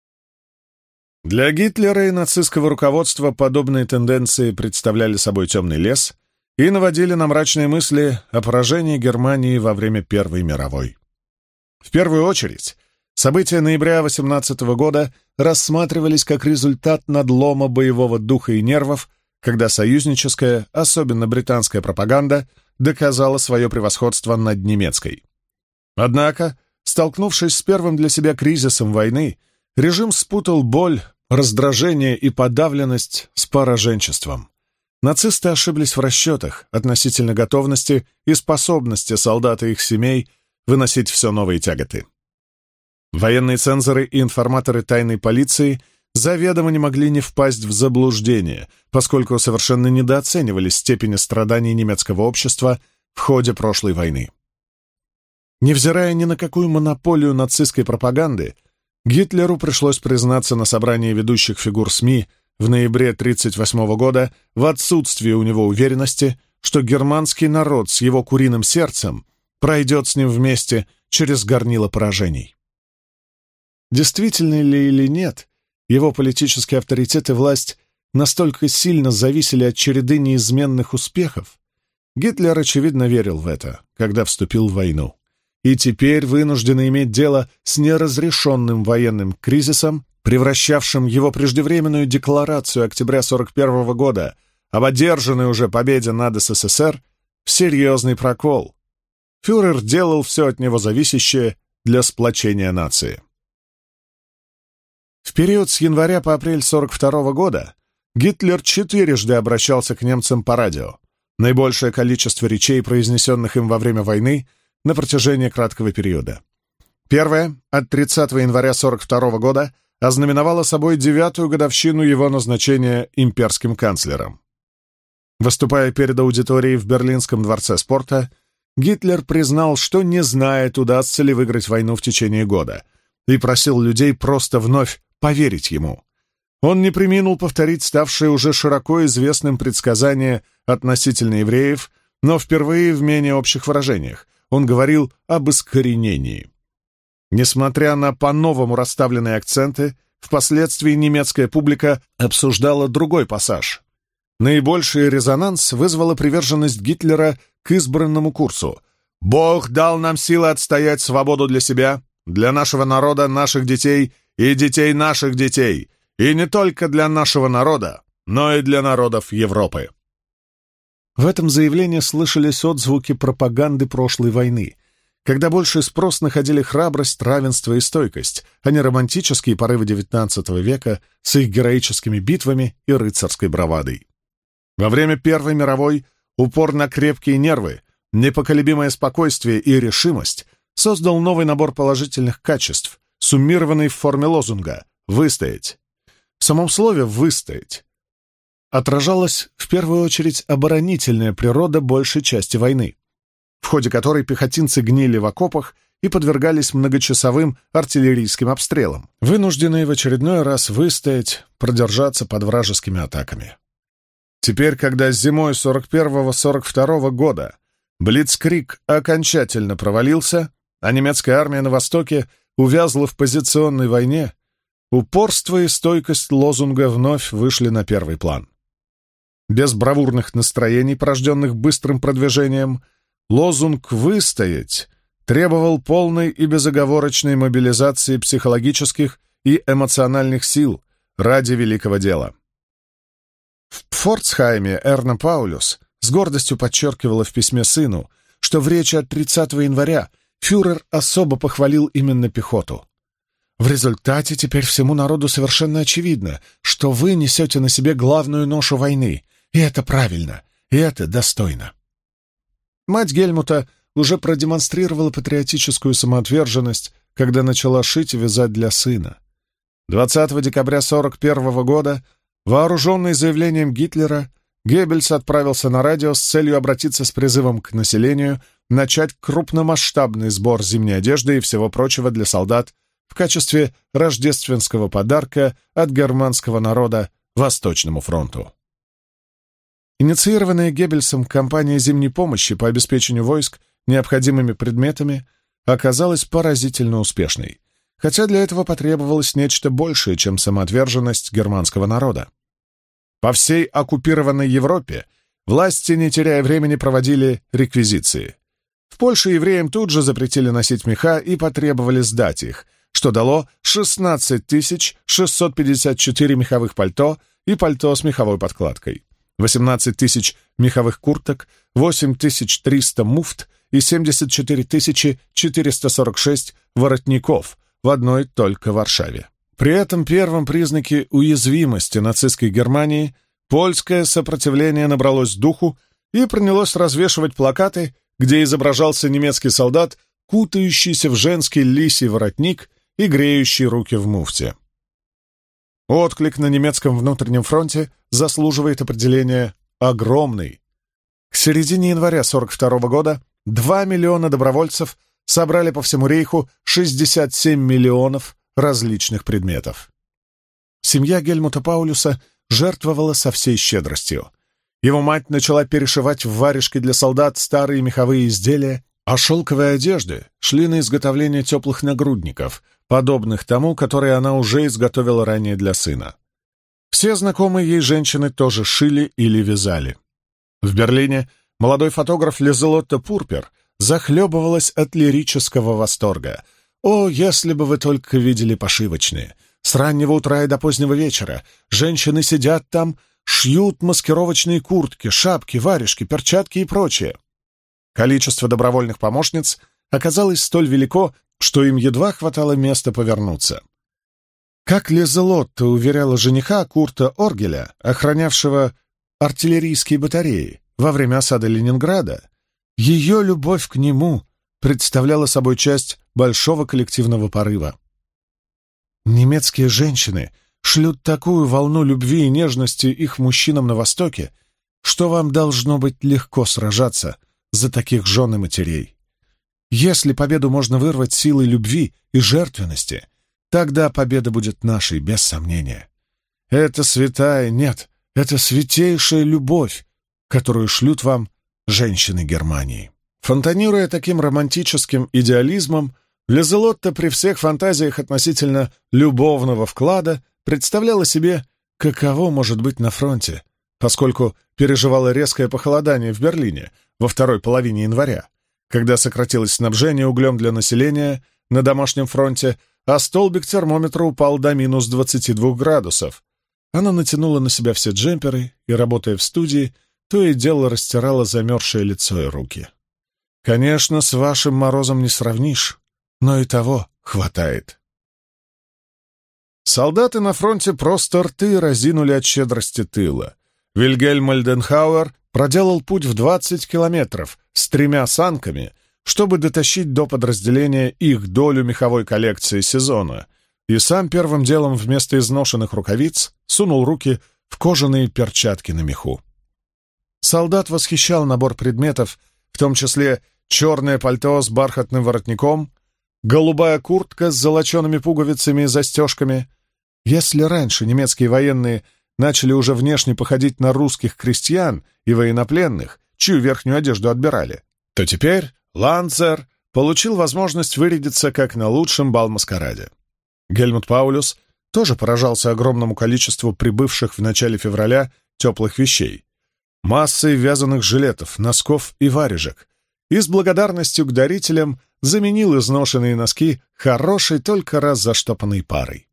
Для Гитлера и нацистского руководства подобные тенденции представляли собой темный лес и наводили на мрачные мысли о поражении Германии во время Первой мировой. В первую очередь, события ноября 18 года рассматривались как результат надлома боевого духа и нервов, когда союзническая, особенно британская пропаганда, доказала свое превосходство над немецкой. Однако, столкнувшись с первым для себя кризисом войны, режим спутал боль, раздражение и подавленность с пораженчеством. Нацисты ошиблись в расчетах относительно готовности и способности солдат и их семей выносить все новые тяготы. Военные цензоры и информаторы тайной полиции заведомо не могли не впасть в заблуждение, поскольку совершенно недооценивали степень страданий немецкого общества в ходе прошлой войны. Невзирая ни на какую монополию нацистской пропаганды, Гитлеру пришлось признаться на собрании ведущих фигур СМИ в ноябре 1938 года в отсутствии у него уверенности, что германский народ с его куриным сердцем пройдет с ним вместе через горнило поражений. Действительно ли или нет, его политический авторитет и власть настолько сильно зависели от череды неизменных успехов? Гитлер, очевидно, верил в это, когда вступил в войну. И теперь вынужден иметь дело с неразрешенным военным кризисом, превращавшим его преждевременную декларацию октября 1941 года об одержанной уже победе над СССР в серьезный прокол. Фюрер делал все от него зависящее для сплочения нации. В период с января по апрель 1942 года Гитлер четырежды обращался к немцам по радио, наибольшее количество речей, произнесенных им во время войны, на протяжении краткого периода. Первая, от 30 января 1942 года, ознаменовала собой 9-ю годовщину его назначения имперским канцлером. Выступая перед аудиторией в Берлинском дворце спорта, Гитлер признал, что не знает, удастся ли выиграть войну в течение года, и просил людей просто вновь поверить ему. Он не преминул повторить ставшее уже широко известным предсказание относительно евреев, но впервые в менее общих выражениях. Он говорил об искоренении. Несмотря на по-новому расставленные акценты, впоследствии немецкая публика обсуждала другой пассаж. Наибольший резонанс вызвала приверженность Гитлера к избранному курсу. «Бог дал нам силы отстоять свободу для себя, для нашего народа, наших детей и детей наших детей, и не только для нашего народа, но и для народов Европы». В этом заявлении слышались отзвуки пропаганды прошлой войны, когда больший спрос находили храбрость, равенство и стойкость, а не романтические порывы XIX века с их героическими битвами и рыцарской бравадой. Во время Первой мировой упор на крепкие нервы, непоколебимое спокойствие и решимость создал новый набор положительных качеств, суммированный в форме лозунга «выстоять». В самом слове «выстоять» отражалась в первую очередь оборонительная природа большей части войны, в ходе которой пехотинцы гнили в окопах и подвергались многочасовым артиллерийским обстрелам, вынужденные в очередной раз выстоять, продержаться под вражескими атаками. Теперь, когда зимой 41-42 года Блицкриг окончательно провалился, а немецкая армия на Востоке увязла в позиционной войне, упорство и стойкость лозунга вновь вышли на первый план. Без бравурных настроений, порожденных быстрым продвижением, лозунг «выстоять» требовал полной и безоговорочной мобилизации психологических и эмоциональных сил ради великого дела. В Пфорцхайме Эрна Паулюс с гордостью подчеркивала в письме сыну, что в речи от 30 января фюрер особо похвалил именно пехоту. В результате теперь всему народу совершенно очевидно, что вы несете на себе главную ношу войны, и это правильно, и это достойно. Мать Гельмута уже продемонстрировала патриотическую самоотверженность, когда начала шить и вязать для сына. 20 декабря 1941 года, вооруженный заявлением Гитлера, Геббельс отправился на радио с целью обратиться с призывом к населению начать крупномасштабный сбор зимней одежды и всего прочего для солдат в качестве рождественского подарка от германского народа Восточному фронту. Инициированная Геббельсом кампания зимней помощи по обеспечению войск необходимыми предметами оказалась поразительно успешной, хотя для этого потребовалось нечто большее, чем самоотверженность германского народа. По всей оккупированной Европе власти, не теряя времени, проводили реквизиции. В Польше евреям тут же запретили носить меха и потребовали сдать их, что дало 16 654 меховых пальто и пальто с меховой подкладкой, 18 тысяч меховых курток, 8300 муфт и 74 446 воротников в одной только Варшаве. При этом первом признаке уязвимости нацистской Германии польское сопротивление набралось духу и принялось развешивать плакаты, где изображался немецкий солдат, кутающийся в женский лисий воротник и греющий руки в муфте. Отклик на немецком внутреннем фронте заслуживает определения «огромный». К середине января 1942 года 2 миллиона добровольцев собрали по всему рейху 67 миллионов различных предметов. Семья Гельмута Паулюса жертвовала со всей щедростью. Его мать начала перешивать в варежки для солдат старые меховые изделия, а шелковые одежды шли на изготовление теплых нагрудников, подобных тому, который она уже изготовила ранее для сына. Все знакомые ей женщины тоже шили или вязали. В Берлине молодой фотограф Лизелотта Пурпер захлебывалась от лирического восторга. «О, если бы вы только видели пошивочные! С раннего утра и до позднего вечера женщины сидят там, шьют маскировочные куртки, шапки, варежки, перчатки и прочее». Количество добровольных помощниц оказалось столь велико, что им едва хватало места повернуться. Как Лизелотта уверяла жениха Курта Оргеля, охранявшего артиллерийские батареи во время осады Ленинграда, ее любовь к нему представляла собой часть большого коллективного порыва. Немецкие женщины шлют такую волну любви и нежности их мужчинам на Востоке, что вам должно быть легко сражаться за таких жен и матерей. Если победу можно вырвать силой любви и жертвенности, тогда победа будет нашей, без сомнения. Это святая, нет, это святейшая любовь, которую шлют вам женщины Германии». Фонтанируя таким романтическим идеализмом, Лизелотта при всех фантазиях относительно любовного вклада представляла себе, каково может быть на фронте, поскольку переживала резкое похолодание в Берлине во второй половине января, когда сократилось снабжение углем для населения на домашнем фронте, а столбик термометра упал до минус 22 градусов. Она натянула на себя все джемперы и, работая в студии, то и дело растирала замерзшее лицо и руки. «Конечно, с вашим морозом не сравнишь, но и того хватает». Солдаты на фронте просто рты разинули от щедрости тыла. Вильгельм Мальденхауэр проделал путь в 20 километров с 3 санками, чтобы дотащить до подразделения их долю меховой коллекции сезона, и сам первым делом вместо изношенных рукавиц сунул руки в кожаные перчатки на меху. Солдат восхищал набор предметов, в том числе черное пальто с бархатным воротником, голубая куртка с золочеными пуговицами и застежками. Если раньше немецкие военные начали уже внешне походить на русских крестьян и военнопленных, чью верхнюю одежду отбирали, то теперь Ланцер получил возможность вырядиться как на лучшем бал-маскараде. Гельмут Паулюс тоже поражался огромному количеству прибывших в начале февраля теплых вещей, массой вязаных жилетов, носков и варежек, и с благодарностью к дарителям заменил изношенные носки хорошей, только раз заштопанной парой.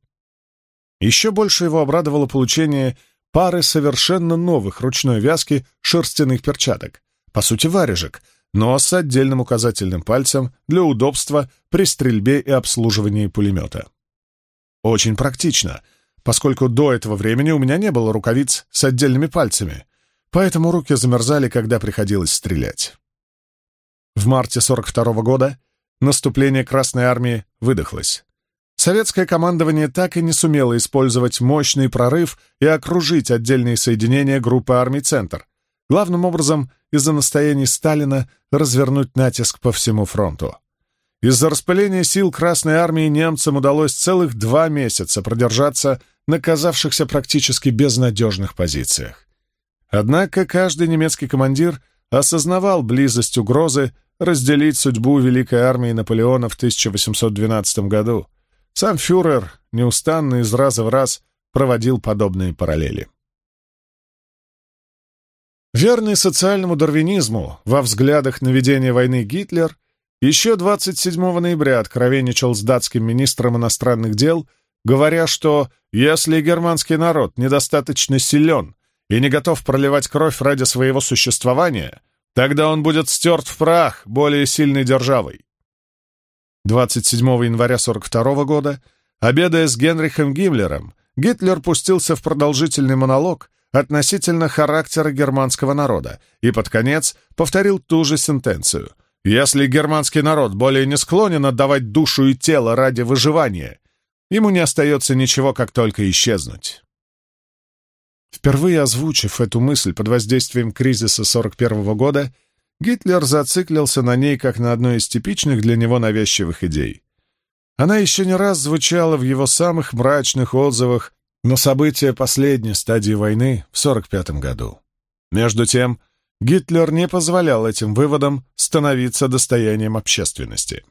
Еще больше его обрадовало получение пары совершенно новых ручной вязки шерстяных перчаток, по сути варежек, но с отдельным указательным пальцем для удобства при стрельбе и обслуживании пулемета. Очень практично, поскольку до этого времени у меня не было рукавиц с отдельными пальцами, поэтому руки замерзали, когда приходилось стрелять. В марте 1942 года наступление Красной Армии выдохлось. Советское командование так и не сумело использовать мощный прорыв и окружить отдельные соединения группы армий «Центр», главным образом из-за настояний Сталина развернуть натиск по всему фронту. Из-за распыления сил Красной Армии немцам удалось целых 2 месяца продержаться на казавшихся практически безнадежных позициях. Однако каждый немецкий командир осознавал близость угрозы разделить судьбу Великой армии Наполеона в 1812 году. Сам фюрер неустанно из раза в раз проводил подобные параллели. Верный социальному дарвинизму во взглядах на ведение войны Гитлер еще 27 ноября откровенничал с датским министром иностранных дел, говоря, что если германский народ недостаточно силен и не готов проливать кровь ради своего существования, тогда он будет стерт в прах более сильной державой. 27 января 1942 года, обедая с Генрихом Гиммлером, Гитлер пустился в продолжительный монолог относительно характера германского народа и под конец повторил ту же сентенцию. Если германский народ более не склонен отдавать душу и тело ради выживания, ему не остается ничего, как только исчезнуть. Впервые озвучив эту мысль под воздействием кризиса 1941 года, Гитлер зациклился на ней как на одной из типичных для него навязчивых идей. Она еще не раз звучала в его самых мрачных отзывах на события последней стадии войны в 1945 году. Между тем, Гитлер не позволял этим выводам становиться достоянием общественности.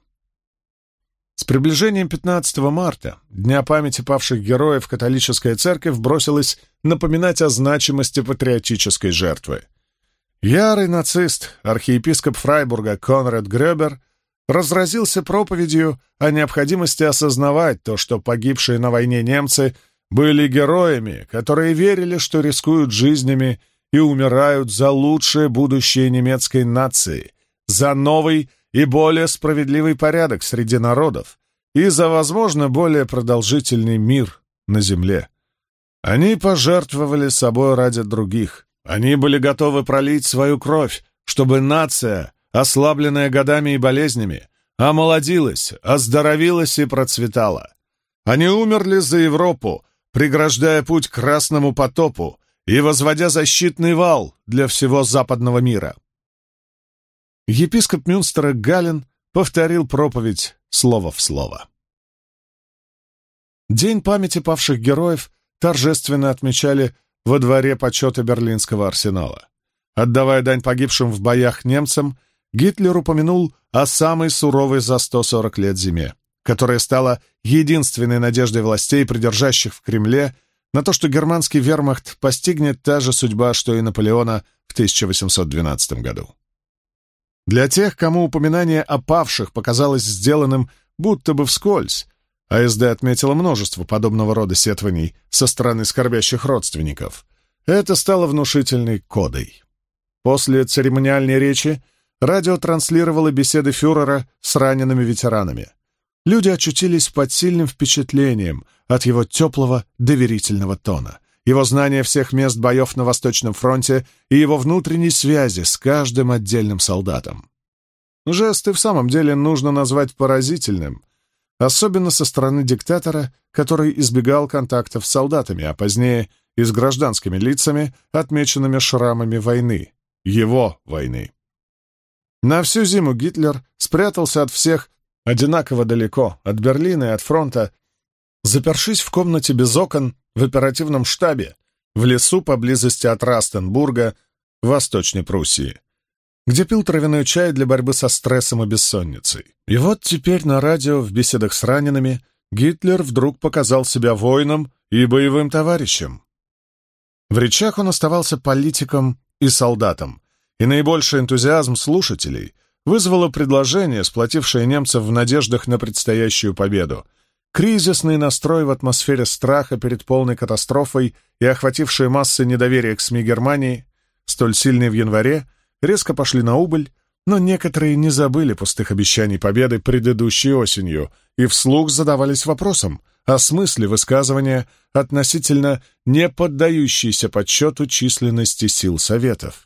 С приближением 15 марта, Дня памяти павших героев, католическая церковь бросилась напоминать о значимости патриотической жертвы. Ярый нацист, архиепископ Фрайбурга Конрад Грёбер, разразился проповедью о необходимости осознавать то, что погибшие на войне немцы были героями, которые верили, что рискуют жизнями и умирают за лучшее будущее немецкой нации, за новый и более справедливый порядок среди народов и за, возможно, более продолжительный мир на земле. Они пожертвовали собой ради других. Они были готовы пролить свою кровь, чтобы нация, ослабленная годами и болезнями, омолодилась, оздоровилась и процветала. Они умерли за Европу, преграждая путь к Красному потопу и возводя защитный вал для всего западного мира. Епископ Мюнстера Гален повторил проповедь слово в слово. День памяти павших героев торжественно отмечали во дворе почета Берлинского арсенала. Отдавая дань погибшим в боях немцам, Гитлер упомянул о самой суровой за 140 лет зиме, которая стала единственной надеждой властей, придержащих в Кремле, на то, что германский вермахт постигнет та же судьба, что и Наполеона в 1812 году. Для тех, кому упоминание о павших показалось сделанным будто бы вскользь, АСД отметила множество подобного рода сетваний со стороны скорбящих родственников, это стало внушительной кодой. После церемониальной речи радио транслировало беседы фюрера с ранеными ветеранами. Люди очутились под сильным впечатлением от его теплого, доверительного тона, его знания всех мест боев на Восточном фронте и его внутренней связи с каждым отдельным солдатом. Жест и в самом деле нужно назвать поразительным, особенно со стороны диктатора, который избегал контактов с солдатами, а позднее и с гражданскими лицами, отмеченными шрамами войны, его войны. На всю зиму Гитлер спрятался от всех одинаково далеко, от Берлина и от фронта, запершись в комнате без окон в оперативном штабе, в лесу поблизости от Растенбурга, в Восточной Пруссии, где пил травяной чай для борьбы со стрессом и бессонницей. И вот теперь на радио в беседах с ранеными Гитлер вдруг показал себя воином и боевым товарищем. В речах он оставался политиком и солдатом, и наибольший энтузиазм слушателей вызвало предложение, сплотившее немцев в надеждах на предстоящую победу. Кризисный настрой в атмосфере страха перед полной катастрофой и охватившие массы недоверия к СМИ Германии, столь сильные в январе, резко пошли на убыль, но некоторые не забыли пустых обещаний победы предыдущей осенью и вслух задавались вопросом о смысле высказывания относительно не поддающейся подсчету численности сил Советов.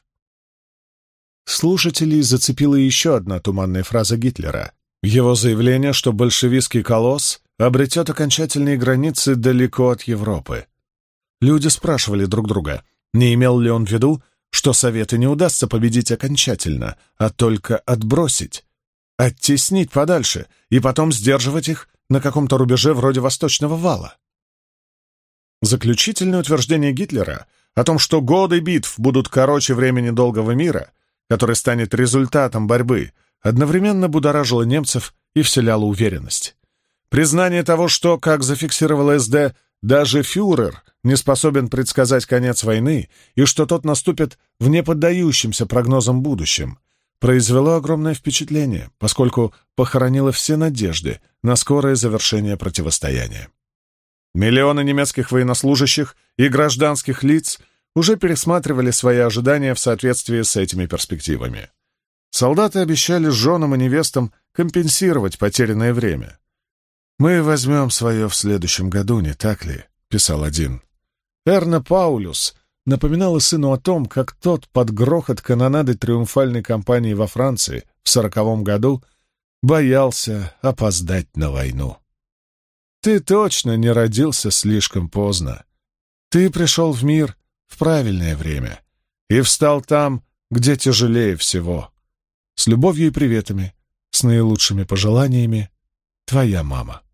Слушателей зацепила еще одна туманная фраза Гитлера. Его заявление, что большевистский колосс обретет окончательные границы далеко от Европы. Люди спрашивали друг друга, не имел ли он в виду, что Советы не удастся победить окончательно, а только отбросить, оттеснить подальше и потом сдерживать их на каком-то рубеже вроде Восточного вала. Заключительное утверждение Гитлера о том, что годы битв будут короче времени долгого мира, который станет результатом борьбы, одновременно будоражило немцев и вселяло уверенность. Признание того, что, как зафиксировал СД, даже фюрер не способен предсказать конец войны и что тот наступит в неподдающемся прогнозам будущем, произвело огромное впечатление, поскольку похоронило все надежды на скорое завершение противостояния. Миллионы немецких военнослужащих и гражданских лиц уже пересматривали свои ожидания в соответствии с этими перспективами. Солдаты обещали женам и невестам компенсировать потерянное время. «Мы возьмем свое в следующем году, не так ли?» — писал один. Эрне Паулюс напоминала сыну о том, как тот под грохот канонады триумфальной кампании во Франции в 1940 году боялся опоздать на войну. «Ты точно не родился слишком поздно. Ты пришел в мир в правильное время и встал там, где тяжелее всего. С любовью и приветами, с наилучшими пожеланиями, твоя мама».